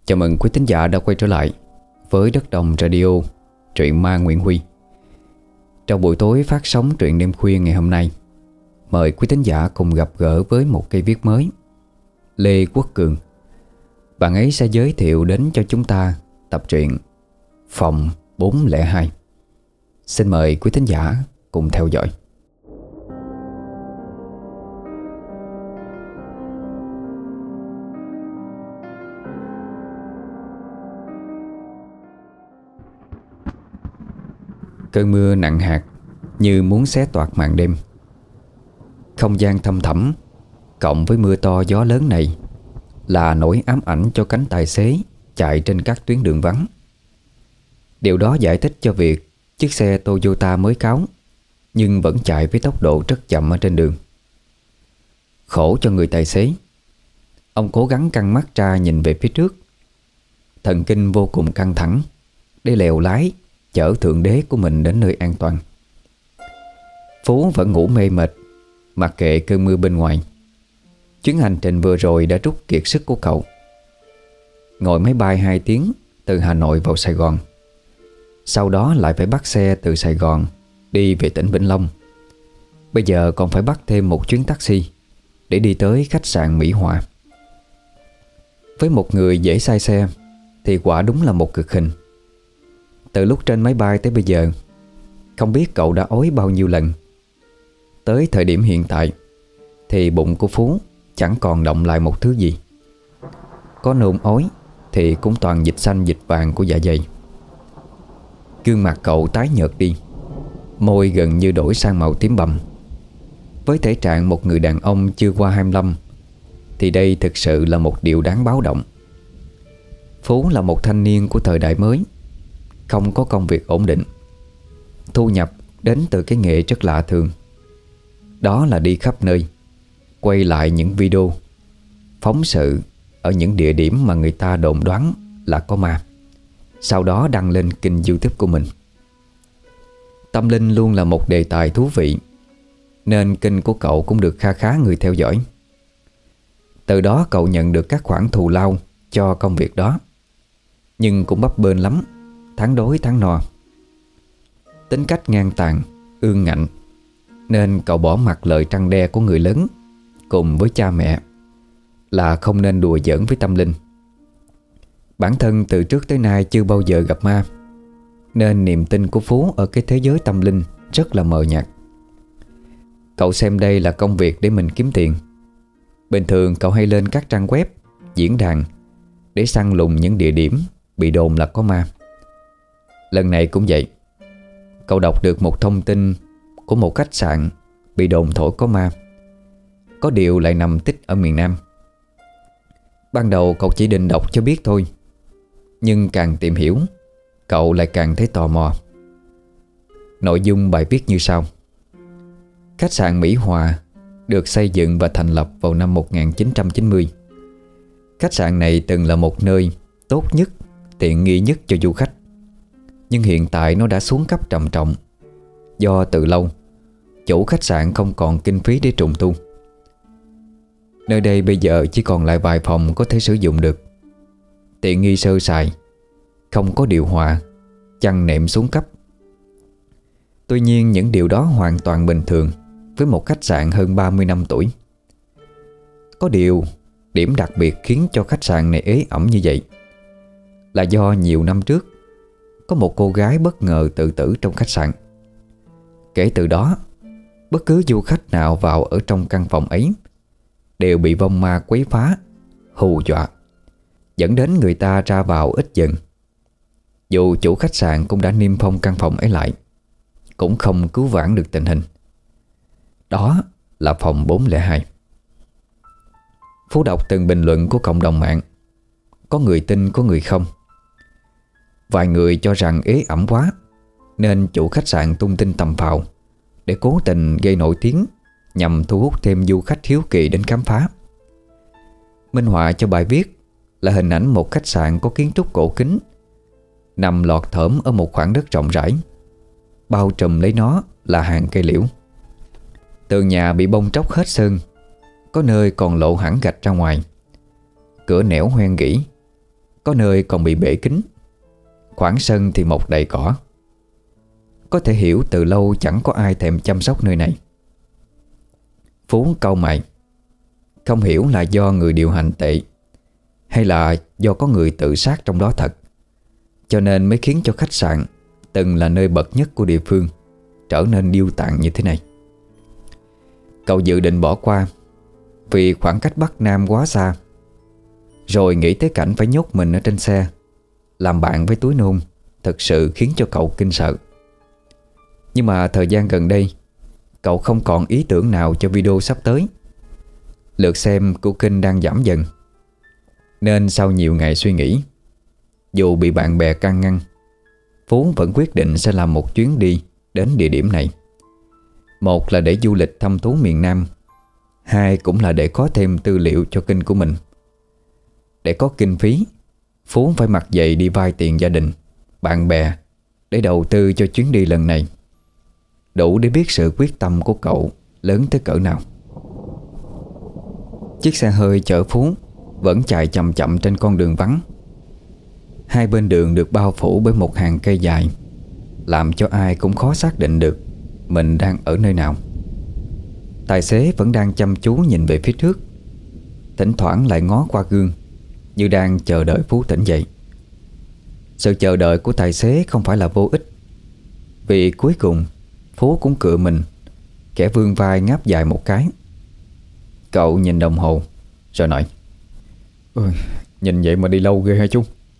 Chào mừng quý thính giả đã quay trở lại với Đất Đồng Radio, truyện ma Nguyễn Huy. Trong buổi tối phát sóng truyện đêm khuya ngày hôm nay, mời quý thính giả cùng gặp gỡ với một cây viết mới, Lê Quốc Cường. Bạn ấy sẽ giới thiệu đến cho chúng ta tập truyện Phòng 402. Xin mời quý thính giả cùng theo dõi. Cơn mưa nặng hạt như muốn xé toạc màn đêm. Không gian thâm thẳm cộng với mưa to gió lớn này là nỗi ám ảnh cho cánh tài xế chạy trên các tuyến đường vắng. Điều đó giải thích cho việc chiếc xe Toyota mới cáo nhưng vẫn chạy với tốc độ rất chậm ở trên đường. Khổ cho người tài xế. Ông cố gắng căng mắt ra nhìn về phía trước, thần kinh vô cùng căng thẳng để lèo lái chở thượng đế của mình đến nơi an toàn. Phú vẫn ngủ mê mệt, mặc kệ cơn mưa bên ngoài. Chuyến hành trình vừa rồi đã rút kiệt sức của cậu. Ngồi máy bay 2 tiếng từ Hà Nội vào Sài Gòn, sau đó lại phải bắt xe từ Sài Gòn đi về tỉnh Vĩnh Long. Bây giờ còn phải bắt thêm một chuyến taxi để đi tới khách sạn Mỹ Hòa. Với một người dễ say xe thì quả đúng là một cực hình. Từ lúc trên máy bay tới bây giờ, không biết cậu đã ói bao nhiêu lần. Tới thời điểm hiện tại thì bụng của Phú chẳng còn động lại một thứ gì. Có nôn ói thì cũng toàn dịch xanh dịch vàng của dạ dày. Gương mặt cậu tái nhợt đi, môi gần như đổi sang màu tím bầm. Với thể trạng một người đàn ông chưa qua 25 thì đây thực sự là một điều đáng báo động. Phú là một thanh niên của thời đại mới, không có công việc ổn định. Thu nhập đến từ cái nghề rất lạ thường. Đó là đi khắp nơi, quay lại những video, phóng sự ở những địa điểm mà người ta đồn đoán là có ma, sau đó đăng lên kênh YouTube của mình. Tâm linh luôn là một đề tài thú vị, nên kênh của cậu cũng được kha khá người theo dõi. Từ đó cậu nhận được các khoản thù lao cho công việc đó, nhưng cũng bấp bênh lắm, tháng đói tháng no. Tính cách ngang tàn, ương ngạnh, nên cậu bỏ mặc lời trăn đe của người lớn cùng với cha mẹ là không nên đùa giỡn với tâm linh. Bản thân từ trước tới nay chưa bao giờ gặp ma, nên niềm tin của Phú ở cái thế giới tâm linh rất là mờ nhạt. Cậu xem đây là công việc để mình kiếm tiền. Bình thường cậu hay lên các trang web, diễn đàn để săn lùng những địa điểm bị đồn là có ma. Lần này cũng vậy. Cậu đọc được một thông tin của một khách sạn bị đồn thổi có ma, có điều lại nằm tích ở miền Nam. Ban đầu cậu chỉ định đọc cho biết thôi, nhưng càng tìm hiểu, cậu lại càng thấy tò mò. Nội dung bài viết như sau. Khách sạn Mỹ Hòa được xây dựng và thành lập vào năm 1990. Khách sạn này từng là một nơi tốt nhất, tiện nghi nhất cho du khách. Nhưng hiện tại nó đã xuống cấp trầm trọng, do từ lâu chủ khách sạn không còn kinh phí để trùng tu. Nơi đây bây giờ chỉ còn lại vài phòng có thể sử dụng được. Tiện nghi sơ sài, không có điều hòa, chăn nệm xuống cấp. Tuy nhiên những điều đó hoàn toàn bình thường với một khách sạn hơn 30 năm tuổi. Có điều, điểm đặc biệt khiến cho khách sạn này ế ẩm như vậy là do nhiều năm trước có một cô gái bất ngờ tự tử trong khách sạn. Kể từ đó, bất cứ du khách nào vào ở trong căn phòng ấy đều bị vong ma quấy phá, hù dọa, dẫn đến người ta ra vào ít dần. Dù chủ khách sạn cũng đã niêm phong căn phòng ấy lại, cũng không cứu vãn được tình hình. Đó là phòng 402. Phú đọc từng bình luận của cộng đồng mạng. Có người tin, có người không. Vài người cho rằng ế ẩm quá, nên chủ khách sạn tung tin tầm phào để cố tình gây nổi tiếng, nhằm thu hút thêm du khách hiếu kỳ đến khám phá. Minh họa cho bài viết là hình ảnh một khách sạn có kiến trúc cổ kính, nằm lọt thởm ở một khoảng đất rộng rãi. Bao trùm lấy nó là hàng cây liễu. Tường nhà bị bong tróc hết sơn, có nơi còn lộ hẳn gạch ra ngoài. Cửa nẻo hoen gỉ, Có nơi còn bị bể kính. Khoảng sân thì mọc đầy cỏ. Có thể hiểu từ lâu chẳng có ai thèm chăm sóc nơi này. Phú cau mày, không hiểu là do người điều hành tệ hay là do có người tự sát trong đó thật, cho nên mới khiến cho khách sạn từng là nơi bậc nhất của địa phương trở nên điêu tàn như thế này. Cậu dự định bỏ qua vì khoảng cách Bắc Nam quá xa, rồi nghĩ tới cảnh phải nhốt mình ở trên xe làm bạn với túi nôn thực sự khiến cho cậu kinh sợ. Nhưng mà thời gian gần đây cậu không còn ý tưởng nào cho video sắp tới. Lượt xem của kênh đang giảm dần, nên sau nhiều ngày suy nghĩ, dù bị bạn bè can ngăn, Phú vẫn quyết định sẽ làm một chuyến đi đến địa điểm này. Một là để du lịch thăm thú miền Nam, hai cũng là để có thêm tư liệu cho kênh của mình. Để có kinh phí, Phú phải mặc dày đi vay tiền gia đình, bạn bè để đầu tư cho chuyến đi lần này, đủ để biết sự quyết tâm của cậu lớn tới cỡ nào. Chiếc xe hơi chở Phú vẫn chạy chậm chậm trên con đường vắng. Hai bên đường được bao phủ bởi một hàng cây dài, làm cho ai cũng khó xác định được mình đang ở nơi nào. Tài xế vẫn đang chăm chú nhìn về phía trước, thỉnh thoảng lại ngó qua gương, như đang chờ đợi Phú tỉnh dậy. Sự chờ đợi của tài xế không phải là vô ích, vì cuối cùng Phú cũng cựa mình, kẻ vươn vai ngáp dài một cái. Cậu nhìn đồng hồ rồi nói: Nhìn vậy mà đi lâu ghê hả chú?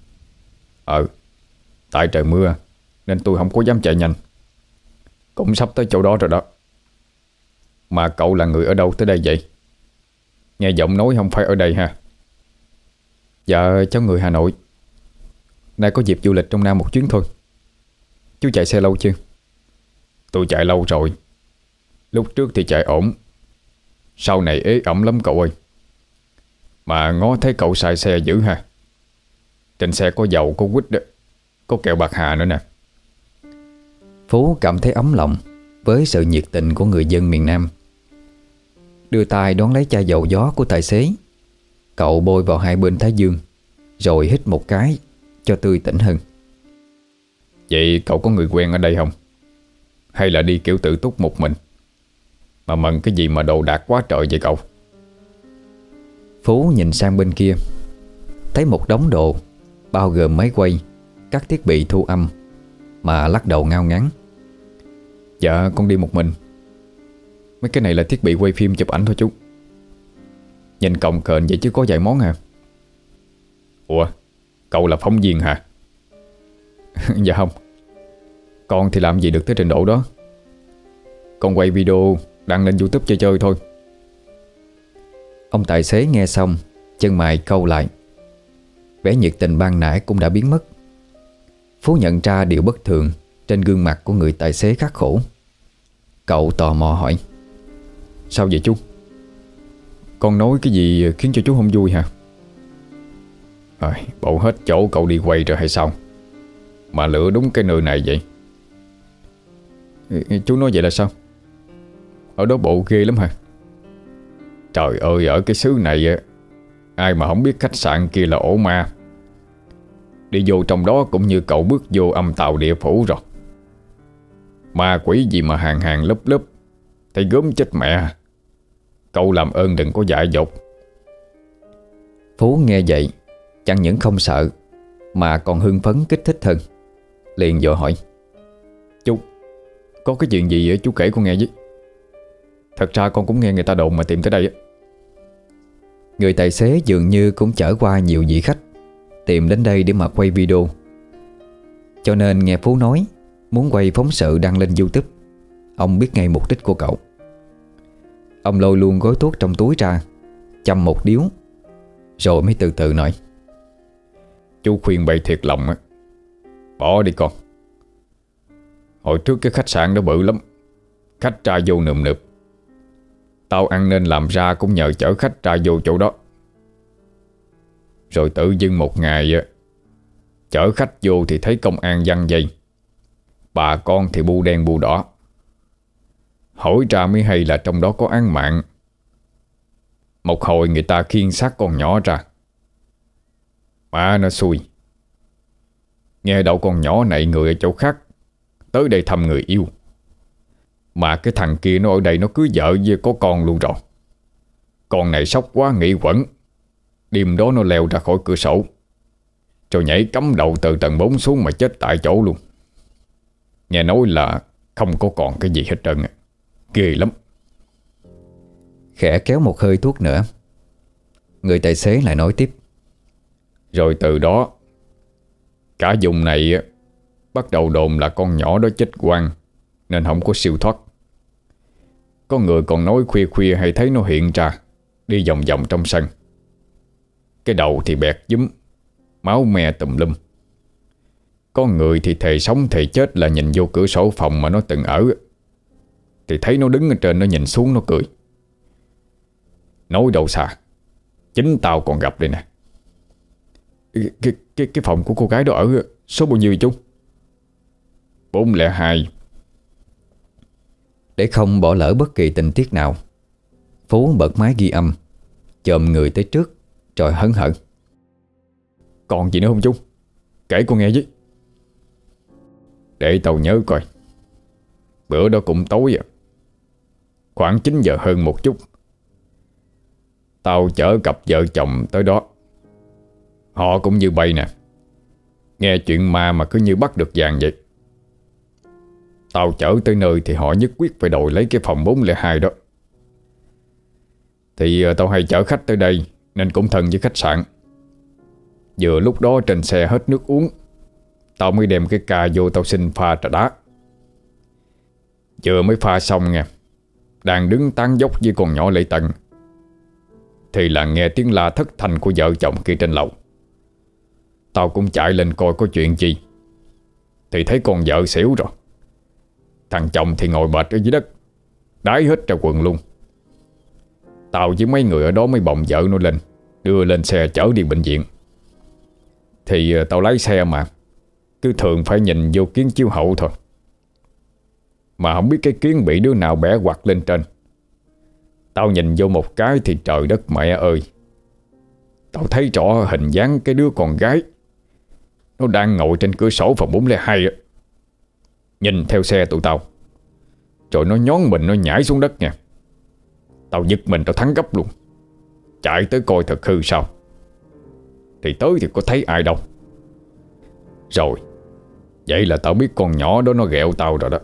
Tại trời mưa nên tôi không có dám chạy nhanh. Cũng sắp tới chỗ đó rồi đó. Mà cậu là người ở đâu tới đây vậy? Nghe giọng nói không phải ở đây ha? Dạ cháu người Hà Nội. Nay có dịp du lịch trong Nam một chuyến thôi. Chú chạy xe lâu chưa? Tôi chạy lâu rồi. Lúc trước thì chạy ổn, sau này ế ẩm lắm cậu ơi. Mà ngó thấy cậu xài xe dữ ha. Trên xe có dầu, có quýt đó, có kẹo bạc hà nữa nè. Phú cảm thấy ấm lòng với sự nhiệt tình của người dân miền Nam. Đưa tay đón lấy chai dầu gió của tài xế. Cậu bôi vào hai bên thái dương, rồi hít một cái cho tươi tỉnh hơn. Vậy cậu có người quen ở đây không? Hay là đi kiểu tự túc một mình? Mà mần cái gì mà đồ đạc quá trời vậy cậu? Phú nhìn sang bên kia, thấy một đống đồ bao gồm máy quay, các thiết bị thu âm, mà lắc đầu ngao ngán. Dạ con đi một mình. Mấy cái này là thiết bị quay phim chụp ảnh thôi chú. Nhìn cồng kềnh vậy chứ có vài món à. Ủa, cậu là phóng viên hả? Dạ không. Con thì làm gì được tới trình độ đó. Con quay video đăng lên YouTube chơi chơi thôi. Ông tài xế nghe xong, chân mày cau lại. Vẻ nhiệt tình ban nãy cũng đã biến mất. Phú nhận ra điều bất thường trên gương mặt của người tài xế khắc khổ. Cậu tò mò hỏi: Sao vậy chú? Con nói cái gì khiến cho chú không vui hả? Bộ hết chỗ cậu đi quay rồi hay sao mà lựa đúng cái nơi này vậy? Chú nói vậy là sao? Ở đó bộ ghê lắm hả? Trời ơi, ở cái xứ này ai mà không biết khách sạn kia là ổ ma. Đi vô trong đó cũng như cậu bước vô âm tào địa phủ rồi. Ma quỷ gì mà hàng hàng lớp lớp, thấy gớm chết mẹ. Cậu làm ơn đừng có dại dột. Phú nghe vậy chẳng những không sợ mà còn hưng phấn kích thích hơn. Liền vội hỏi: Chú, có cái chuyện gì chú kể con nghe với. Thật ra con cũng nghe người ta đồn mà tìm tới đây á. Người tài xế dường như cũng chở qua nhiều vị khách tìm đến đây để mà quay video, cho nên nghe Phú nói muốn quay phóng sự đăng lên YouTube, ông biết ngay mục đích của cậu. Ông lôi luôn gói thuốc trong túi ra, châm một điếu, rồi mới từ từ nói: Chú khuyên bày thiệt lòng á, bỏ đi con. Hồi trước cái khách sạn đó bự lắm, khách ra vô nườm nượp. Tao ăn nên làm ra cũng nhờ chở khách ra vô chỗ đó. Rồi tự dưng một ngày chở khách vô thì thấy công an giăng dây, bà con thì bu đen bu đỏ. Hỏi ra mới hay là trong đó có án mạng. Một hồi người ta khiêng xác con nhỏ ra, Mà nó xui. Nghe đậu con nhỏ này người ở chỗ khác tới đây thăm người yêu, mà cái thằng kia nó ở đây nó cưới vợ với có con luôn rồi. Con này sốc quá nghĩ quẩn. Đêm đó nó leo ra khỏi cửa sổ rồi nhảy cắm đầu từ tầng 4 xuống mà chết tại chỗ luôn. Nghe nói là không có còn cái gì hết trơn. Ghê lắm. Khẽ kéo một hơi thuốc nữa, người tài xế lại nói tiếp. Rồi từ đó cả vùng này bắt đầu đồn là con nhỏ đó chết oan nên không có siêu thoát. Có người còn nói khuya khuya hay thấy nó hiện ra đi vòng vòng trong sân. Cái đầu thì bẹt dúm, máu me tùm lum. Có người thì thề sống thề chết là nhìn vô cửa sổ phòng mà nó từng ở thì thấy nó đứng ở trên, nó nhìn xuống nó cười. Nói đâu xa, chính tao còn gặp đây nè. Cái phòng của cô gái đó ở số bao nhiêu vậy chú? 402. Để không bỏ lỡ bất kỳ tình tiết nào, Phú bật máy ghi âm, chồm người tới trước rồi hớn hở. Còn gì nữa không chú? Kể cô nghe với. Để tao nhớ coi. Bữa đó cũng tối khoảng 9 giờ hơn một chút. Tao chở cặp vợ chồng tới đó. Họ cũng như bay nè. Nghe chuyện ma mà cứ như bắt được vàng vậy. Tao chở tới nơi thì họ nhất quyết phải đòi lấy cái phòng 402 đó. Thì tao hay chở khách tới đây nên cũng thân với khách sạn. Vừa lúc đó trên xe hết nước uống, tao mới đem cái ca vô tao xin pha trà đá. Vừa mới pha xong nha, đang đứng tán dốc với con nhỏ Lệ Tần thì là nghe tiếng la thất thanh của vợ chồng kia trên lầu. Tao cũng chạy lên coi có chuyện gì thì thấy con vợ xỉu rồi. Thằng chồng thì ngồi bệt ở dưới đất, đái hết ra quần luôn. Tao với mấy người ở đó mới bồng vợ nó lên, đưa lên xe chở đi bệnh viện. Thì tao lái xe mà cứ thường phải nhìn vô kiến chiếu hậu thôi. Mà không biết cái kiến bị đứa nào bẻ quặt lên trên. Tao nhìn vô một cái thì trời đất mẹ ơi, tao thấy rõ hình dáng cái đứa con gái nó đang ngồi trên cửa sổ phòng 402 á. Nhìn theo xe tụi tao, rồi nó nhón mình nó nhảy xuống đất nha. Tao giật mình, tao thắng gấp luôn, chạy tới coi thật hư sao. Thì tới thì có thấy ai đâu. Rồi vậy là tao biết con nhỏ đó nó ghẹo tao rồi đó.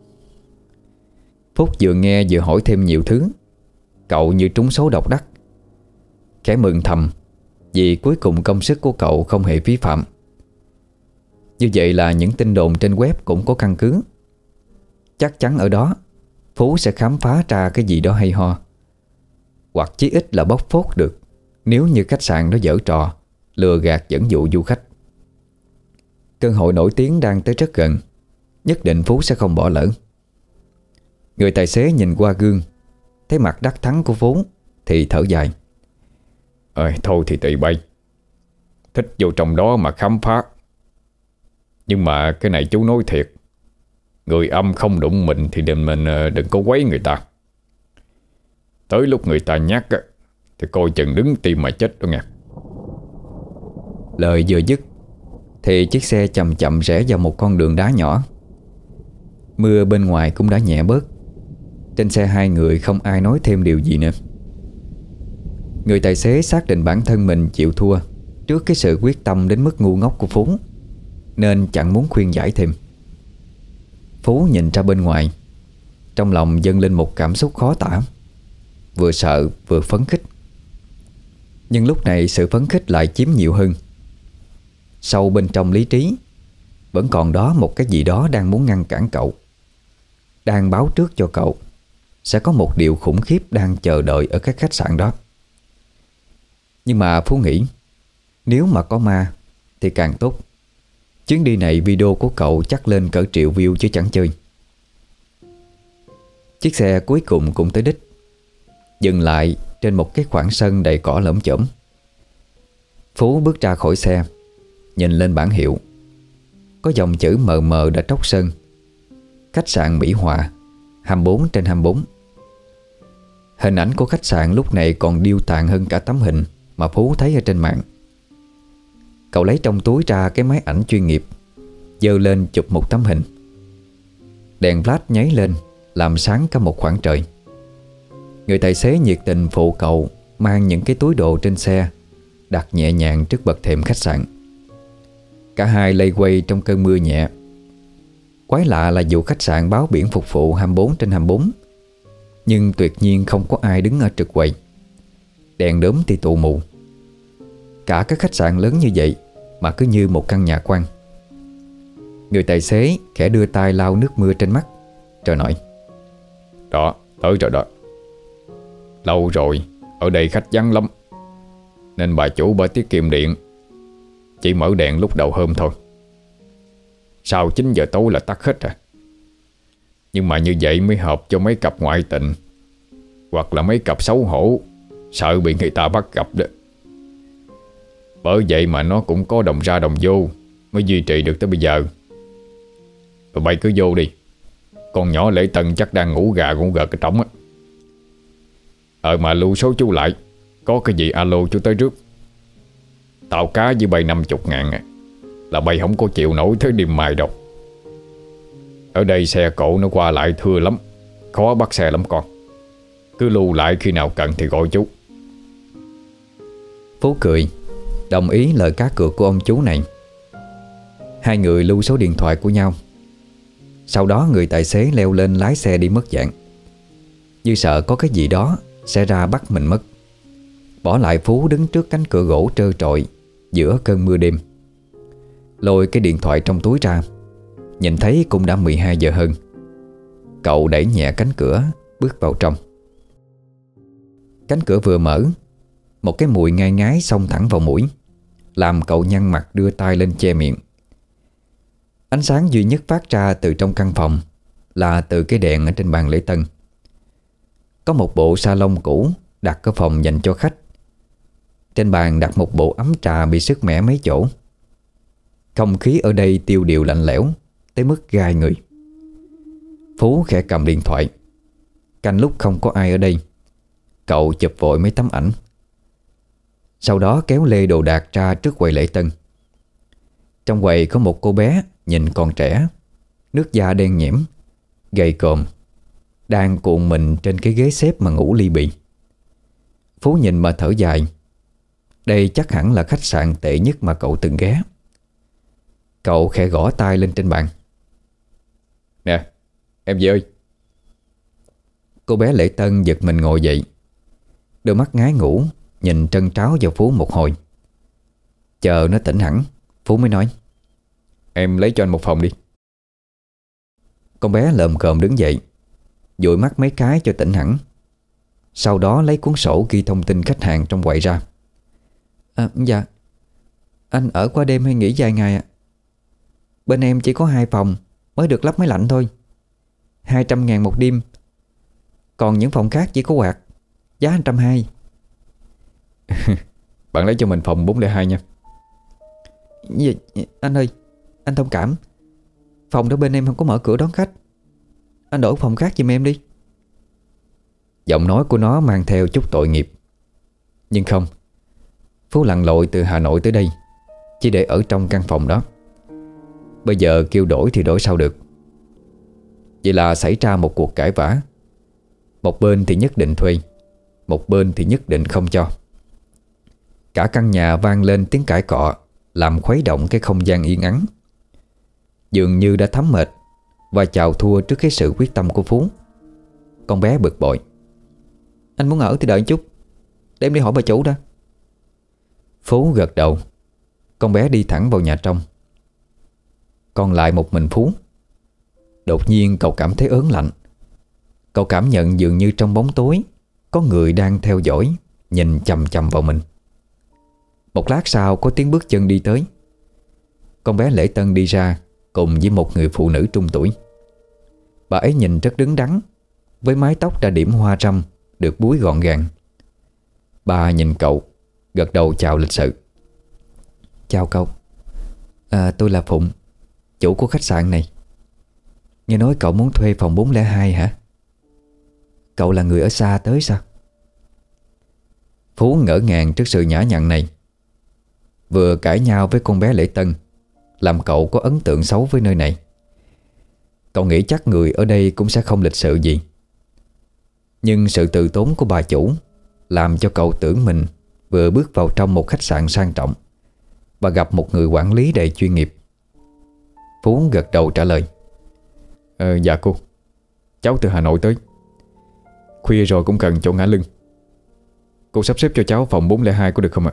Phúc vừa nghe vừa hỏi thêm nhiều thứ. Cậu như trúng số độc đắc. Khẽ mừng thầm vì cuối cùng công sức của cậu không hề phí phạm. Như vậy là những tin đồn trên web cũng có căn cứ. Chắc chắn ở đó Phú sẽ khám phá ra cái gì đó hay ho, hoặc chí ít là bóc phốt được nếu như khách sạn đó giở trò lừa gạt dẫn dụ du khách. Cơ hội nổi tiếng đang tới rất gần, nhất định Phú sẽ không bỏ lỡ. Người tài xế nhìn qua gương, thấy mặt đắc thắng của Phú thì thở dài. Thôi thì tùy bay, thích vô trong đó mà khám phá. Nhưng mà cái này chú nói thiệt, người âm không đụng mình thì mình đừng có quấy người ta. Tới lúc người ta nhắc á, thì coi chừng đứng tim mà chết đó nghe. Lời vừa dứt thì chiếc xe chậm chậm rẽ vào một con đường đá nhỏ. Mưa bên ngoài cũng đã nhẹ bớt. Trên xe hai người không ai nói thêm điều gì nữa. Người tài xế xác định bản thân mình chịu thua trước cái sự quyết tâm đến mức ngu ngốc của Phú, nên chẳng muốn khuyên giải thêm. Phú nhìn ra bên ngoài, trong lòng dâng lên một cảm xúc khó tả, vừa sợ vừa phấn khích. Nhưng lúc này sự phấn khích lại chiếm nhiều hơn. Sâu bên trong lý trí vẫn còn đó một cái gì đó đang muốn ngăn cản cậu, đang báo trước cho cậu sẽ có một điều khủng khiếp đang chờ đợi ở cái khách sạn đó. Nhưng mà Phú nghĩ, nếu mà có ma thì càng tốt. Chuyến đi này video của cậu chắc lên cỡ triệu view chứ chẳng chơi. Chiếc xe cuối cùng cũng tới đích, dừng lại trên một cái khoảng sân đầy cỏ lởm chởm. Phú bước ra khỏi xe, nhìn lên bảng hiệu, có dòng chữ mờ mờ đã tróc sơn: khách sạn Mỹ Hòa 24/24. Hình ảnh của khách sạn lúc này còn điêu tàn hơn cả tấm hình mà Phú thấy ở trên mạng. Cậu lấy trong túi ra cái máy ảnh chuyên nghiệp, giơ lên chụp một tấm hình. Đèn flash nháy lên làm sáng cả một khoảng trời. Người tài xế nhiệt tình phụ cậu mang những cái túi đồ trên xe, đặt nhẹ nhàng trước bậc thềm khách sạn. Cả hai lây quay trong cơn mưa nhẹ. Quái lạ là dù khách sạn báo biển phục vụ 24/24, nhưng tuyệt nhiên không có ai đứng ở trực quầy. Đèn đốm thì tụ mù. Cả các khách sạn lớn như vậy mà cứ như một căn nhà quan. Người tài xế khẽ đưa tay lau nước mưa trên mắt, rồi nói: Đó, tới rồi đó. Lâu rồi, ở đây khách vắng lắm, nên bà chủ bà tiết kiệm điện, chỉ mở đèn lúc đầu hôm thôi. Sau 9 giờ tối là tắt hết à. Nhưng mà như vậy mới hợp cho mấy cặp ngoại tình, hoặc là mấy cặp xấu hổ, sợ bị người ta bắt gặp đó. Bởi vậy mà nó cũng có đồng ra đồng vô mới duy trì được tới bây giờ. Rồi bay cứ vô đi. Con nhỏ Lễ Tân chắc đang ngủ gà ngủ gật cái trống á. Mà lưu số chú lại, có cái gì alo chú tới trước. Tàu cá với bay 50.000 à, là bay không có chịu nổi tới đêm mai đâu. Ở đây xe cộ nó qua lại thưa lắm, khó bắt xe lắm con. Cứ lưu lại khi nào cần thì gọi chú. Phú cười đồng ý lời cá cược của ông chú này. Hai người lưu số điện thoại của nhau. Sau đó người tài xế leo lên lái xe đi mất dạng, như sợ có cái gì đó sẽ ra bắt mình mất. Bỏ lại Phú đứng trước cánh cửa gỗ trơ trọi giữa cơn mưa đêm. Lôi cái điện thoại trong túi ra, nhìn thấy cũng đã 12 giờ hơn. Cậu đẩy nhẹ cánh cửa, bước vào trong. Cánh cửa vừa mở, một cái mùi ngai ngái xông thẳng vào mũi, làm cậu nhăn mặt đưa tay lên che miệng. Ánh sáng duy nhất phát ra từ trong căn phòng là từ cái đèn ở trên bàn lễ tân. Có một bộ salon cũ đặt ở phòng dành cho khách. Trên bàn đặt một bộ ấm trà bị sứt mẻ mấy chỗ. Không khí ở đây tiêu điều lạnh lẽo tới mức gai người. Phú khẽ cầm điện thoại. Canh lúc không có ai ở đây, cậu chụp vội mấy tấm ảnh. Sau đó kéo lê đồ đạc ra trước quầy lễ tân. Trong quầy có một cô bé nhìn còn trẻ, nước da đen nhẽm, gầy còm, đang cuộn mình trên cái ghế xếp mà ngủ li bì. Phú nhìn mà thở dài. Đây chắc hẳn là khách sạn tệ nhất mà cậu từng ghé. Cậu khẽ gõ tay lên trên bàn. Nè, em gì ơi. Cô bé lễ tân giật mình ngồi dậy, đôi mắt ngái ngủ nhìn trân tráo vào Phú một hồi. Chờ nó tỉnh hẳn, Phú mới nói: Em lấy cho anh một phòng đi. Con bé lồm cồm đứng dậy, dụi mắt mấy cái cho tỉnh hẳn. Sau đó lấy cuốn sổ ghi thông tin khách hàng trong quầy ra. Dạ, anh ở qua đêm hay nghỉ vài ngày ạ? Bên em chỉ có 2 phòng, mới được lắp máy lạnh thôi, 200.000 một đêm. Còn những phòng khác chỉ có quạt, giá 120. Bạn lấy cho mình phòng 402 nha. Dạ, anh ơi, anh thông cảm, phòng đó bên em không có mở cửa đón khách. Anh đổi phòng khác giùm em đi. Giọng nói của nó mang theo chút tội nghiệp. Nhưng không, Phú lặn lội từ Hà Nội tới đây chỉ để ở trong căn phòng đó. Bây giờ kêu đổi thì đổi sao được. Vậy là xảy ra một cuộc cãi vã. Một bên thì nhất định thuê, một bên thì nhất định không cho. Cả căn nhà vang lên tiếng cãi cọ, làm khuấy động cái không gian yên ắng. Dường như đã thấm mệt và chào thua trước cái sự quyết tâm của Phú. Con bé bực bội: Anh muốn ở thì đợi chút, để em đi hỏi bà chủ đã. Phú gật đầu. Con bé đi thẳng vào nhà trong. Còn lại một mình Phú. Đột nhiên cậu cảm thấy ớn lạnh. Cậu cảm nhận dường như trong bóng tối có người đang theo dõi, nhìn chằm chằm vào mình. Một lát sau có tiếng bước chân đi tới. Con bé lễ tân đi ra cùng với một người phụ nữ trung tuổi. Bà ấy nhìn rất đứng đắn, với mái tóc đã điểm hoa râm được búi gọn gàng. Bà nhìn cậu, gật đầu chào lịch sự. Chào cậu, tôi là Phụng, chủ của khách sạn này. Nghe nói cậu muốn thuê phòng 402 hả? Cậu là người ở xa tới sao? Phú ngỡ ngàng trước sự nhã nhặn này. vừa cãi nhau với con bé Lễ Tân, làm cậu có ấn tượng xấu với nơi này. Cậu nghĩ chắc người ở đây cũng sẽ không lịch sự gì. Nhưng sự từ tốn của bà chủ làm cho cậu tưởng mình vừa bước vào trong một khách sạn sang trọng và gặp một người quản lý đầy chuyên nghiệp. Phú gật đầu trả lời. Dạ cô, cháu từ Hà Nội tới. Khuya rồi cũng cần chỗ ngả lưng. Cô sắp xếp cho cháu phòng 402 có được không ạ?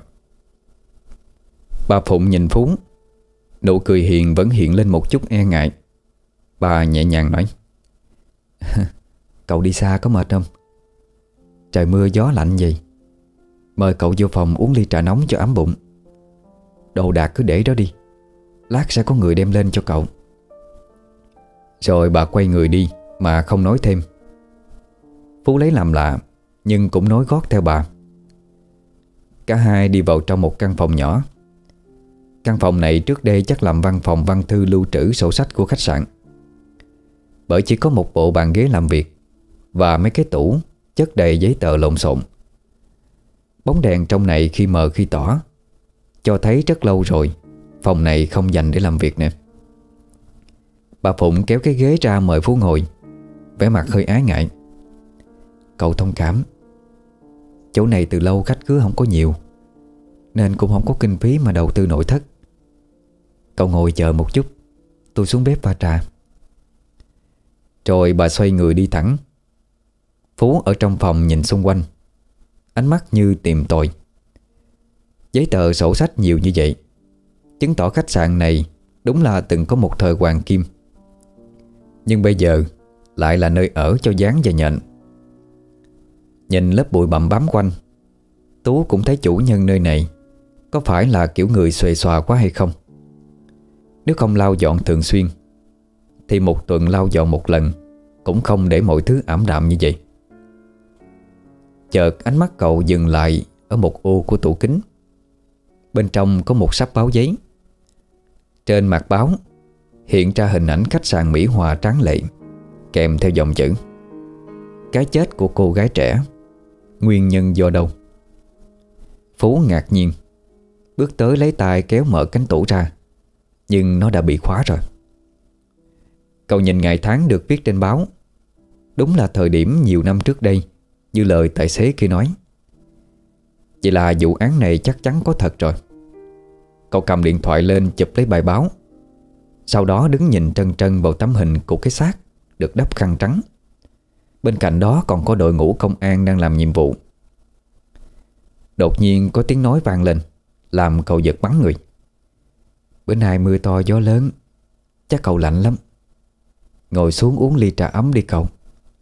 Bà Phụng nhìn Phú, nụ cười hiền vẫn hiện lên một chút e ngại. Bà nhẹ nhàng nói: Cậu đi xa có mệt không? Trời mưa gió lạnh vậy, mời cậu vô phòng uống ly trà nóng cho ấm bụng. Đồ đạc cứ để đó đi, lát sẽ có người đem lên cho cậu. Rồi bà quay người đi mà không nói thêm. Phú lấy làm lạ nhưng cũng nối gót theo bà. Cả hai đi vào trong một căn phòng nhỏ. Căn phòng này trước đây chắc làm văn phòng văn thư lưu trữ sổ sách của khách sạn, bởi chỉ có một bộ bàn ghế làm việc và mấy cái tủ chất đầy giấy tờ lộn xộn. Bóng đèn trong này khi mờ khi tỏ, cho thấy rất lâu rồi phòng này không dành để làm việc nè. Bà Phụng kéo cái ghế ra mời Phú ngồi, vẻ mặt hơi ái ngại. Cậu thông cảm, chỗ này từ lâu khách cứ không có nhiều, nên cũng không có kinh phí mà đầu tư nội thất. Cậu ngồi chờ một chút, tôi xuống bếp pha trà. Rồi bà xoay người đi thẳng. Phú ở trong phòng nhìn xung quanh, ánh mắt như tìm tòi. Giấy tờ sổ sách nhiều như vậy, chứng tỏ khách sạn này đúng là từng có một thời hoàng kim. Nhưng bây giờ lại là nơi ở cho dán và nhện. Nhìn lớp bụi bặm bám quanh, Tú cũng thấy chủ nhân nơi này có phải là kiểu người xuề xòa quá hay không. Nếu không lau dọn thường xuyên thì một tuần lau dọn một lần cũng không để mọi thứ ảm đạm như vậy. Chợt ánh mắt cậu dừng lại ở một ô của tủ kính. Bên trong có một sắp báo giấy. Trên mặt báo hiện ra hình ảnh khách sạn Mỹ Hòa tráng lệ, kèm theo dòng chữ: Cái chết của cô gái trẻ, nguyên nhân do đâu? Phú ngạc nhiên, bước tới lấy tay kéo mở cánh tủ ra, nhưng nó đã bị khóa rồi. Cậu nhìn ngày tháng được viết trên báo. Đúng là thời điểm nhiều năm trước đây, như lời tài xế kia nói. Vậy là vụ án này chắc chắn có thật rồi. Cậu cầm điện thoại lên chụp lấy bài báo, sau đó đứng nhìn trân trân vào tấm hình của cái xác được đắp khăn trắng. Bên cạnh đó còn có đội ngũ công an đang làm nhiệm vụ. Đột nhiên có tiếng nói vang lên, làm cậu giật bắn người. Bữa nay mưa to gió lớn, chắc cậu lạnh lắm. Ngồi xuống uống ly trà ấm đi cậu.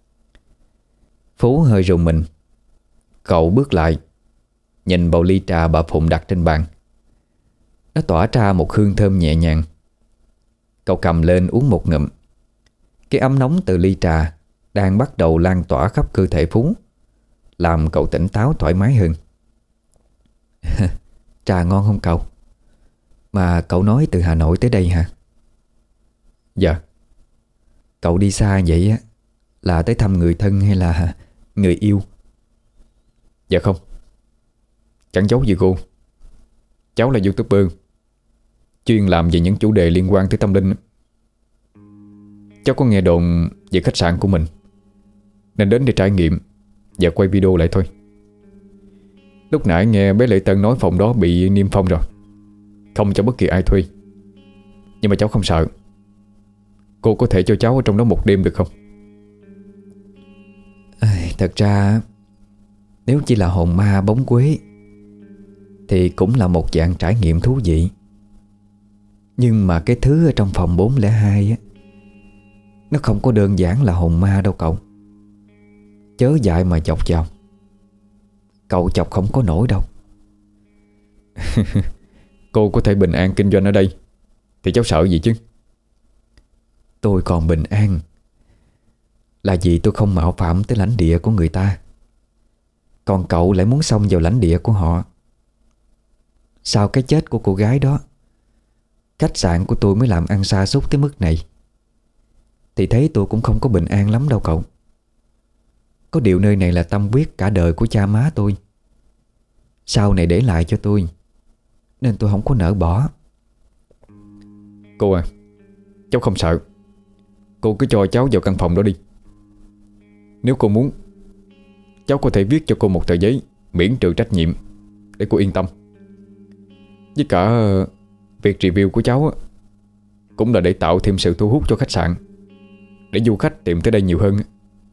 Phú hơi rùng mình. Cậu bước lại, nhìn vào ly trà bà Phụng đặt trên bàn. Nó tỏa ra một hương thơm nhẹ nhàng. Cậu cầm lên uống một ngụm. Cái ấm nóng từ ly trà đang bắt đầu lan tỏa khắp cơ thể Phú, làm cậu tỉnh táo thoải mái hơn. Trà ngon không cậu? Mà cậu nói từ Hà Nội tới đây hả? Dạ. Cậu đi xa vậy á, là tới thăm người thân hay là người yêu? Dạ không, chẳng giấu gì cô. Cháu là YouTuber, chuyên làm về những chủ đề liên quan tới tâm linh. Cháu có nghe đồn về khách sạn của mình, nên đến để trải nghiệm và quay video lại thôi. Lúc nãy nghe bé Lệ Tân nói phòng đó bị niêm phong rồi, không cho bất kỳ ai thuê. Nhưng mà cháu không sợ. Cô có thể cho cháu ở trong đó một đêm được không? Thật ra nếu chỉ là hồn ma bóng quế thì cũng là một dạng trải nghiệm thú vị. Nhưng mà cái thứ ở trong phòng 402 á, nó không có đơn giản là hồn ma đâu cậu. Chớ dại mà chọc vào. Cậu chọc không có nổi đâu. Cô có thể bình an kinh doanh ở đây thì cháu sợ gì chứ? Tôi còn bình an là vì tôi không mạo phạm tới lãnh địa của người ta. Còn cậu lại muốn xông vào lãnh địa của họ. Sau cái chết của cô gái đó, khách sạn của tôi mới làm ăn sa sút tới mức này, thì thấy tôi cũng không có bình an lắm đâu cậu. Có điều nơi này là tâm huyết cả đời của cha má tôi, sau này để lại cho tôi. nên tôi không có nỡ bỏ. Cô à, cháu không sợ. Cô cứ cho cháu vào căn phòng đó đi. Nếu cô muốn, cháu có thể viết cho cô một tờ giấy miễn trừ trách nhiệm để cô yên tâm. Với cả việc review của cháu cũng là để tạo thêm sự thu hút cho khách sạn, để du khách tìm tới đây nhiều hơn.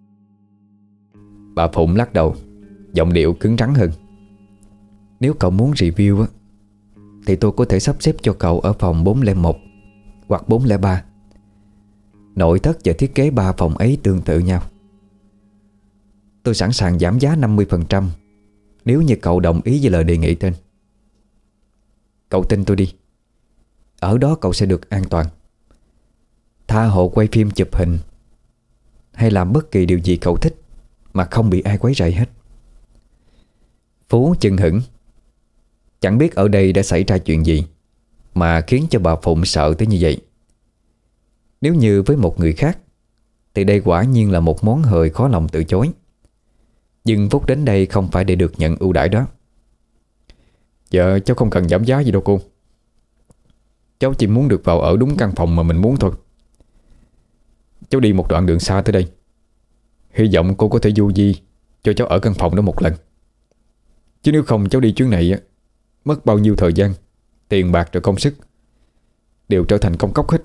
Bà Phụng lắc đầu, giọng điệu cứng rắn hơn. Nếu cậu muốn review thì tôi có thể sắp xếp cho cậu ở phòng 401 hoặc 403. Nội thất và thiết kế 3 phòng ấy tương tự nhau. Tôi sẵn sàng giảm giá 50% nếu như cậu đồng ý với lời đề nghị trên. Cậu tin tôi đi, ở đó cậu sẽ được an toàn. Tha hồ quay phim chụp hình hay làm bất kỳ điều gì cậu thích mà không bị ai quấy rầy hết. Phú chưng hửng. Chẳng biết ở đây đã xảy ra chuyện gì mà khiến cho bà Phụng sợ tới như vậy. Nếu như với một người khác thì đây quả nhiên là một món hời khó lòng từ chối. Nhưng Phúc đến đây không phải để được nhận ưu đãi đó. Dạ cháu không cần giảm giá gì đâu cô. Cháu chỉ muốn được vào ở đúng căn phòng mà mình muốn thôi. Cháu đi một đoạn đường xa tới đây, hy vọng cô có thể du di cho cháu ở căn phòng đó một lần. Chứ nếu không cháu đi chuyến này mất bao nhiêu thời gian, tiền bạc rồi công sức đều trở thành công cốc hết.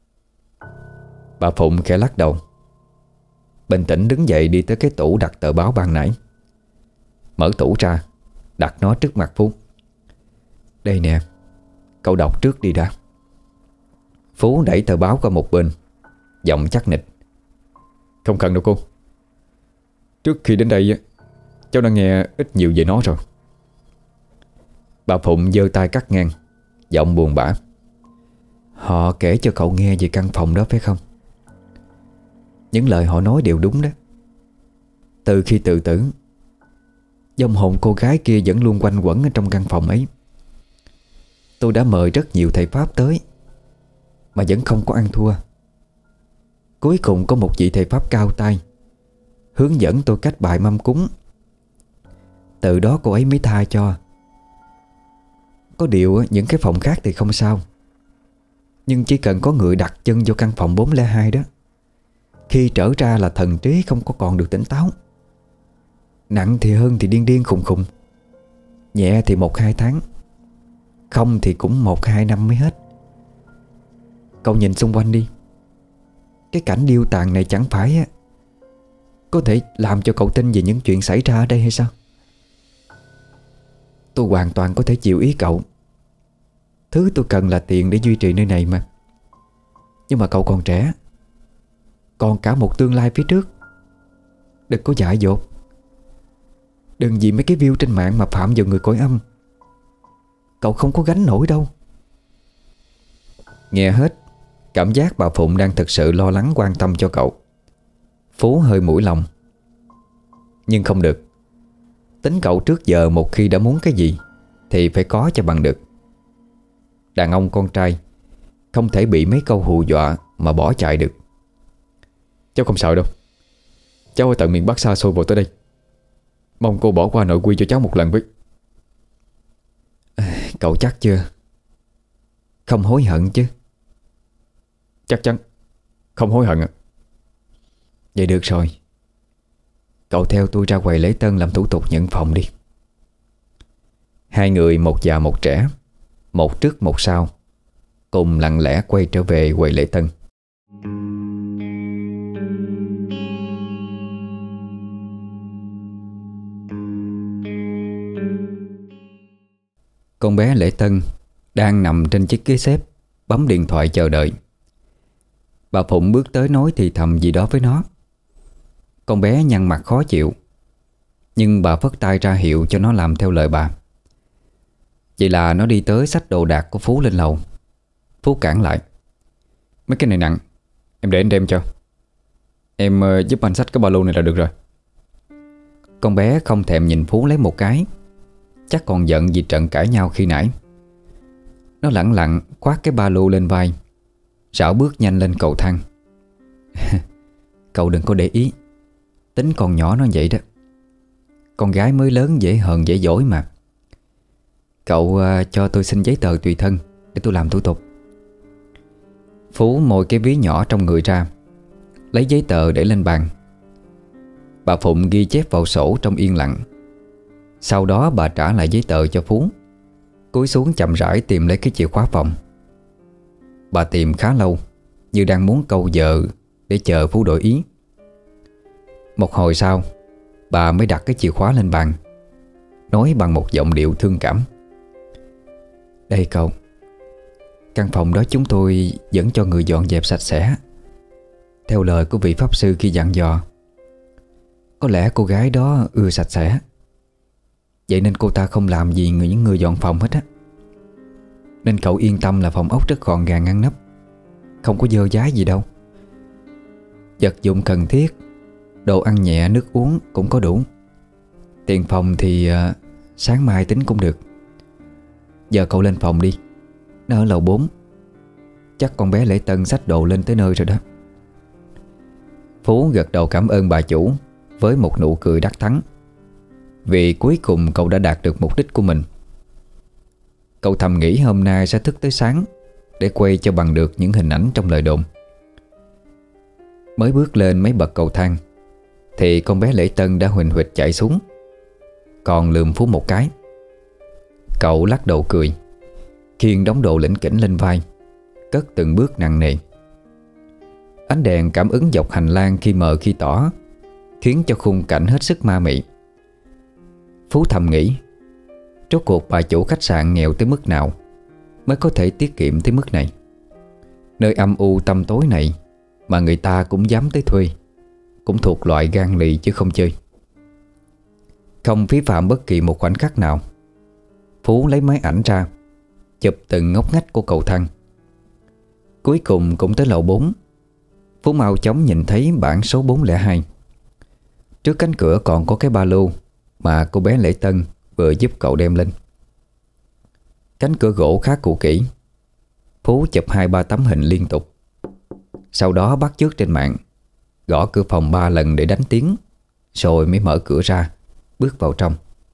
Bà Phụng khẽ lắc đầu, bình tĩnh đứng dậy đi tới cái tủ đặt tờ báo ban nãy. Mở tủ ra, đặt nó trước mặt Phú. Đây nè, cậu đọc trước đi đã. Phú đẩy tờ báo qua một bên, giọng chắc nịch. Không cần đâu cô. Trước khi đến đây cháu đã nghe ít nhiều về nó rồi. Bà Phụng giơ tay cắt ngang, giọng buồn bã. Họ kể cho cậu nghe về căn phòng đó phải không? Những lời họ nói đều đúng đó. Từ khi tự tử, vong hồn cô gái kia vẫn luôn quanh quẩn ở trong căn phòng ấy. Tôi đã mời rất nhiều thầy Pháp tới mà vẫn không có ăn thua. Cuối cùng có một vị thầy Pháp cao tay hướng dẫn tôi cách bài mâm cúng. Từ đó cô ấy mới tha cho. Có điều những cái phòng khác thì không sao, nhưng chỉ cần có người đặt chân vô căn phòng 402 đó, khi trở ra là thần trí không có còn được tỉnh táo. Nặng thì hơn thì điên điên khùng khùng, nhẹ thì 1-2 tháng, không thì cũng 1-2 năm mới hết. Cậu nhìn xung quanh đi, cái cảnh điêu tàn này chẳng phải có thể làm cho cậu tin về những chuyện xảy ra ở đây hay sao? Tôi hoàn toàn có thể chịu ý cậu. Thứ tôi cần là tiền để duy trì nơi này mà. Nhưng mà cậu còn trẻ, còn cả một tương lai phía trước. Đừng có dại dột. Đừng vì mấy cái view trên mạng mà phạm vào người cõi âm. Cậu không có gánh nổi đâu. Nghe hết, cảm giác bà Phụng đang thực sự lo lắng quan tâm cho cậu. Phú hơi mũi lòng. Nhưng không được. Tính cậu trước giờ một khi đã muốn cái gì thì phải có cho bằng được. Đàn ông con trai không thể bị mấy câu hù dọa mà bỏ chạy được. Cháu không sợ đâu. Cháu ở tận miền Bắc xa xôi vào tới đây. Mong cô bỏ qua nội quy cho cháu một lần với. Cậu chắc chưa? Không hối hận chứ? Chắc chắn không hối hận ạ. Vậy được rồi, cậu theo tôi ra quầy lễ tân làm thủ tục nhận phòng đi. Hai người, một già một trẻ, một trước một sau, cùng lặng lẽ quay trở về quầy lễ tân. Con bé lễ tân đang nằm trên chiếc ghế xếp, bấm điện thoại chờ đợi. Bà Phụng bước tới nói thì thầm gì đó với nó. Con bé nhăn mặt khó chịu, nhưng bà phất tay ra hiệu cho nó làm theo lời bà. Vậy là nó đi tới xách đồ đạc của Phú lên lầu. Phú cản lại. Mấy cái này nặng, em để anh đem cho. Em giúp anh xách cái ba lô này là được rồi. Con bé không thèm nhìn Phú lấy một cái, chắc còn giận vì trận cãi nhau khi nãy. Nó lẳng lặng khoác cái ba lô lên vai, rảo bước nhanh lên cầu thang. Cậu đừng có để ý, tính con nhỏ nó vậy đó. Con gái mới lớn dễ hờn dễ dỗi mà. Cậu cho tôi xin giấy tờ tùy thân để tôi làm thủ tục. Phú moi cái ví nhỏ trong người ra, lấy giấy tờ để lên bàn. Bà Phụng ghi chép vào sổ trong yên lặng. Sau đó bà trả lại giấy tờ cho Phú, cúi xuống chậm rãi tìm lấy cái chìa khóa phòng. Bà tìm khá lâu, như đang muốn câu giờ để chờ Phú đổi ý. Một hồi sau, bà mới đặt cái chìa khóa lên bàn, nói bằng một giọng điệu thương cảm: "Đây cậu, căn phòng đó chúng tôi vẫn cho người dọn dẹp sạch sẽ, theo lời của vị pháp sư khi dặn dò. Có lẽ cô gái đó ưa sạch sẽ, vậy nên cô ta không làm gì những người dọn phòng hết á. Nên cậu yên tâm là phòng ốc rất gọn gàng ngăn nắp, không có dơ dái gì đâu. Vật dụng cần thiết, đồ ăn nhẹ, nước uống cũng có đủ. Tiền phòng thì sáng mai tính cũng được. Giờ cậu lên phòng đi, nó ở lầu 4. Chắc con bé Lễ Tân xách đồ lên tới nơi rồi đó." Phú gật đầu cảm ơn bà chủ với một nụ cười đắc thắng, vì cuối cùng cậu đã đạt được mục đích của mình. Cậu thầm nghĩ hôm nay sẽ thức tới sáng để quay cho bằng được những hình ảnh trong lời đồn. Mới bước lên mấy bậc cầu thang thì con bé Lễ Tân đã huỳnh huỵch chạy xuống, còn lườm Phú một cái. Cậu lắc đầu cười, khiêng đống đồ lỉnh kỉnh lên vai, cất từng bước nặng nề. Ánh đèn cảm ứng dọc hành lang khi mờ khi tỏ khiến cho khung cảnh hết sức ma mị. Phú thầm nghĩ, rốt cuộc bà chủ khách sạn nghèo tới mức nào mới có thể tiết kiệm tới mức này. Nơi âm u tăm tối này mà người ta cũng dám tới thuê, cũng thuộc loại gan lì chứ không chơi. Không phí phạm bất kỳ một khoảnh khắc nào, Phú lấy máy ảnh ra, chụp từng ngóc ngách của cầu thang. Cuối cùng cũng tới lầu 4. Phú mau chóng nhìn thấy bảng số 402. Trước cánh cửa còn có cái ba lô mà cô bé Lễ Tân vừa giúp cậu đem lên. Cánh cửa gỗ khá cũ kỹ. Phú chụp 2-3 tấm hình liên tục, sau đó bắt chước trên mạng, gõ cửa phòng 3 lần để đánh tiếng, rồi mới mở cửa ra, bước vào trong.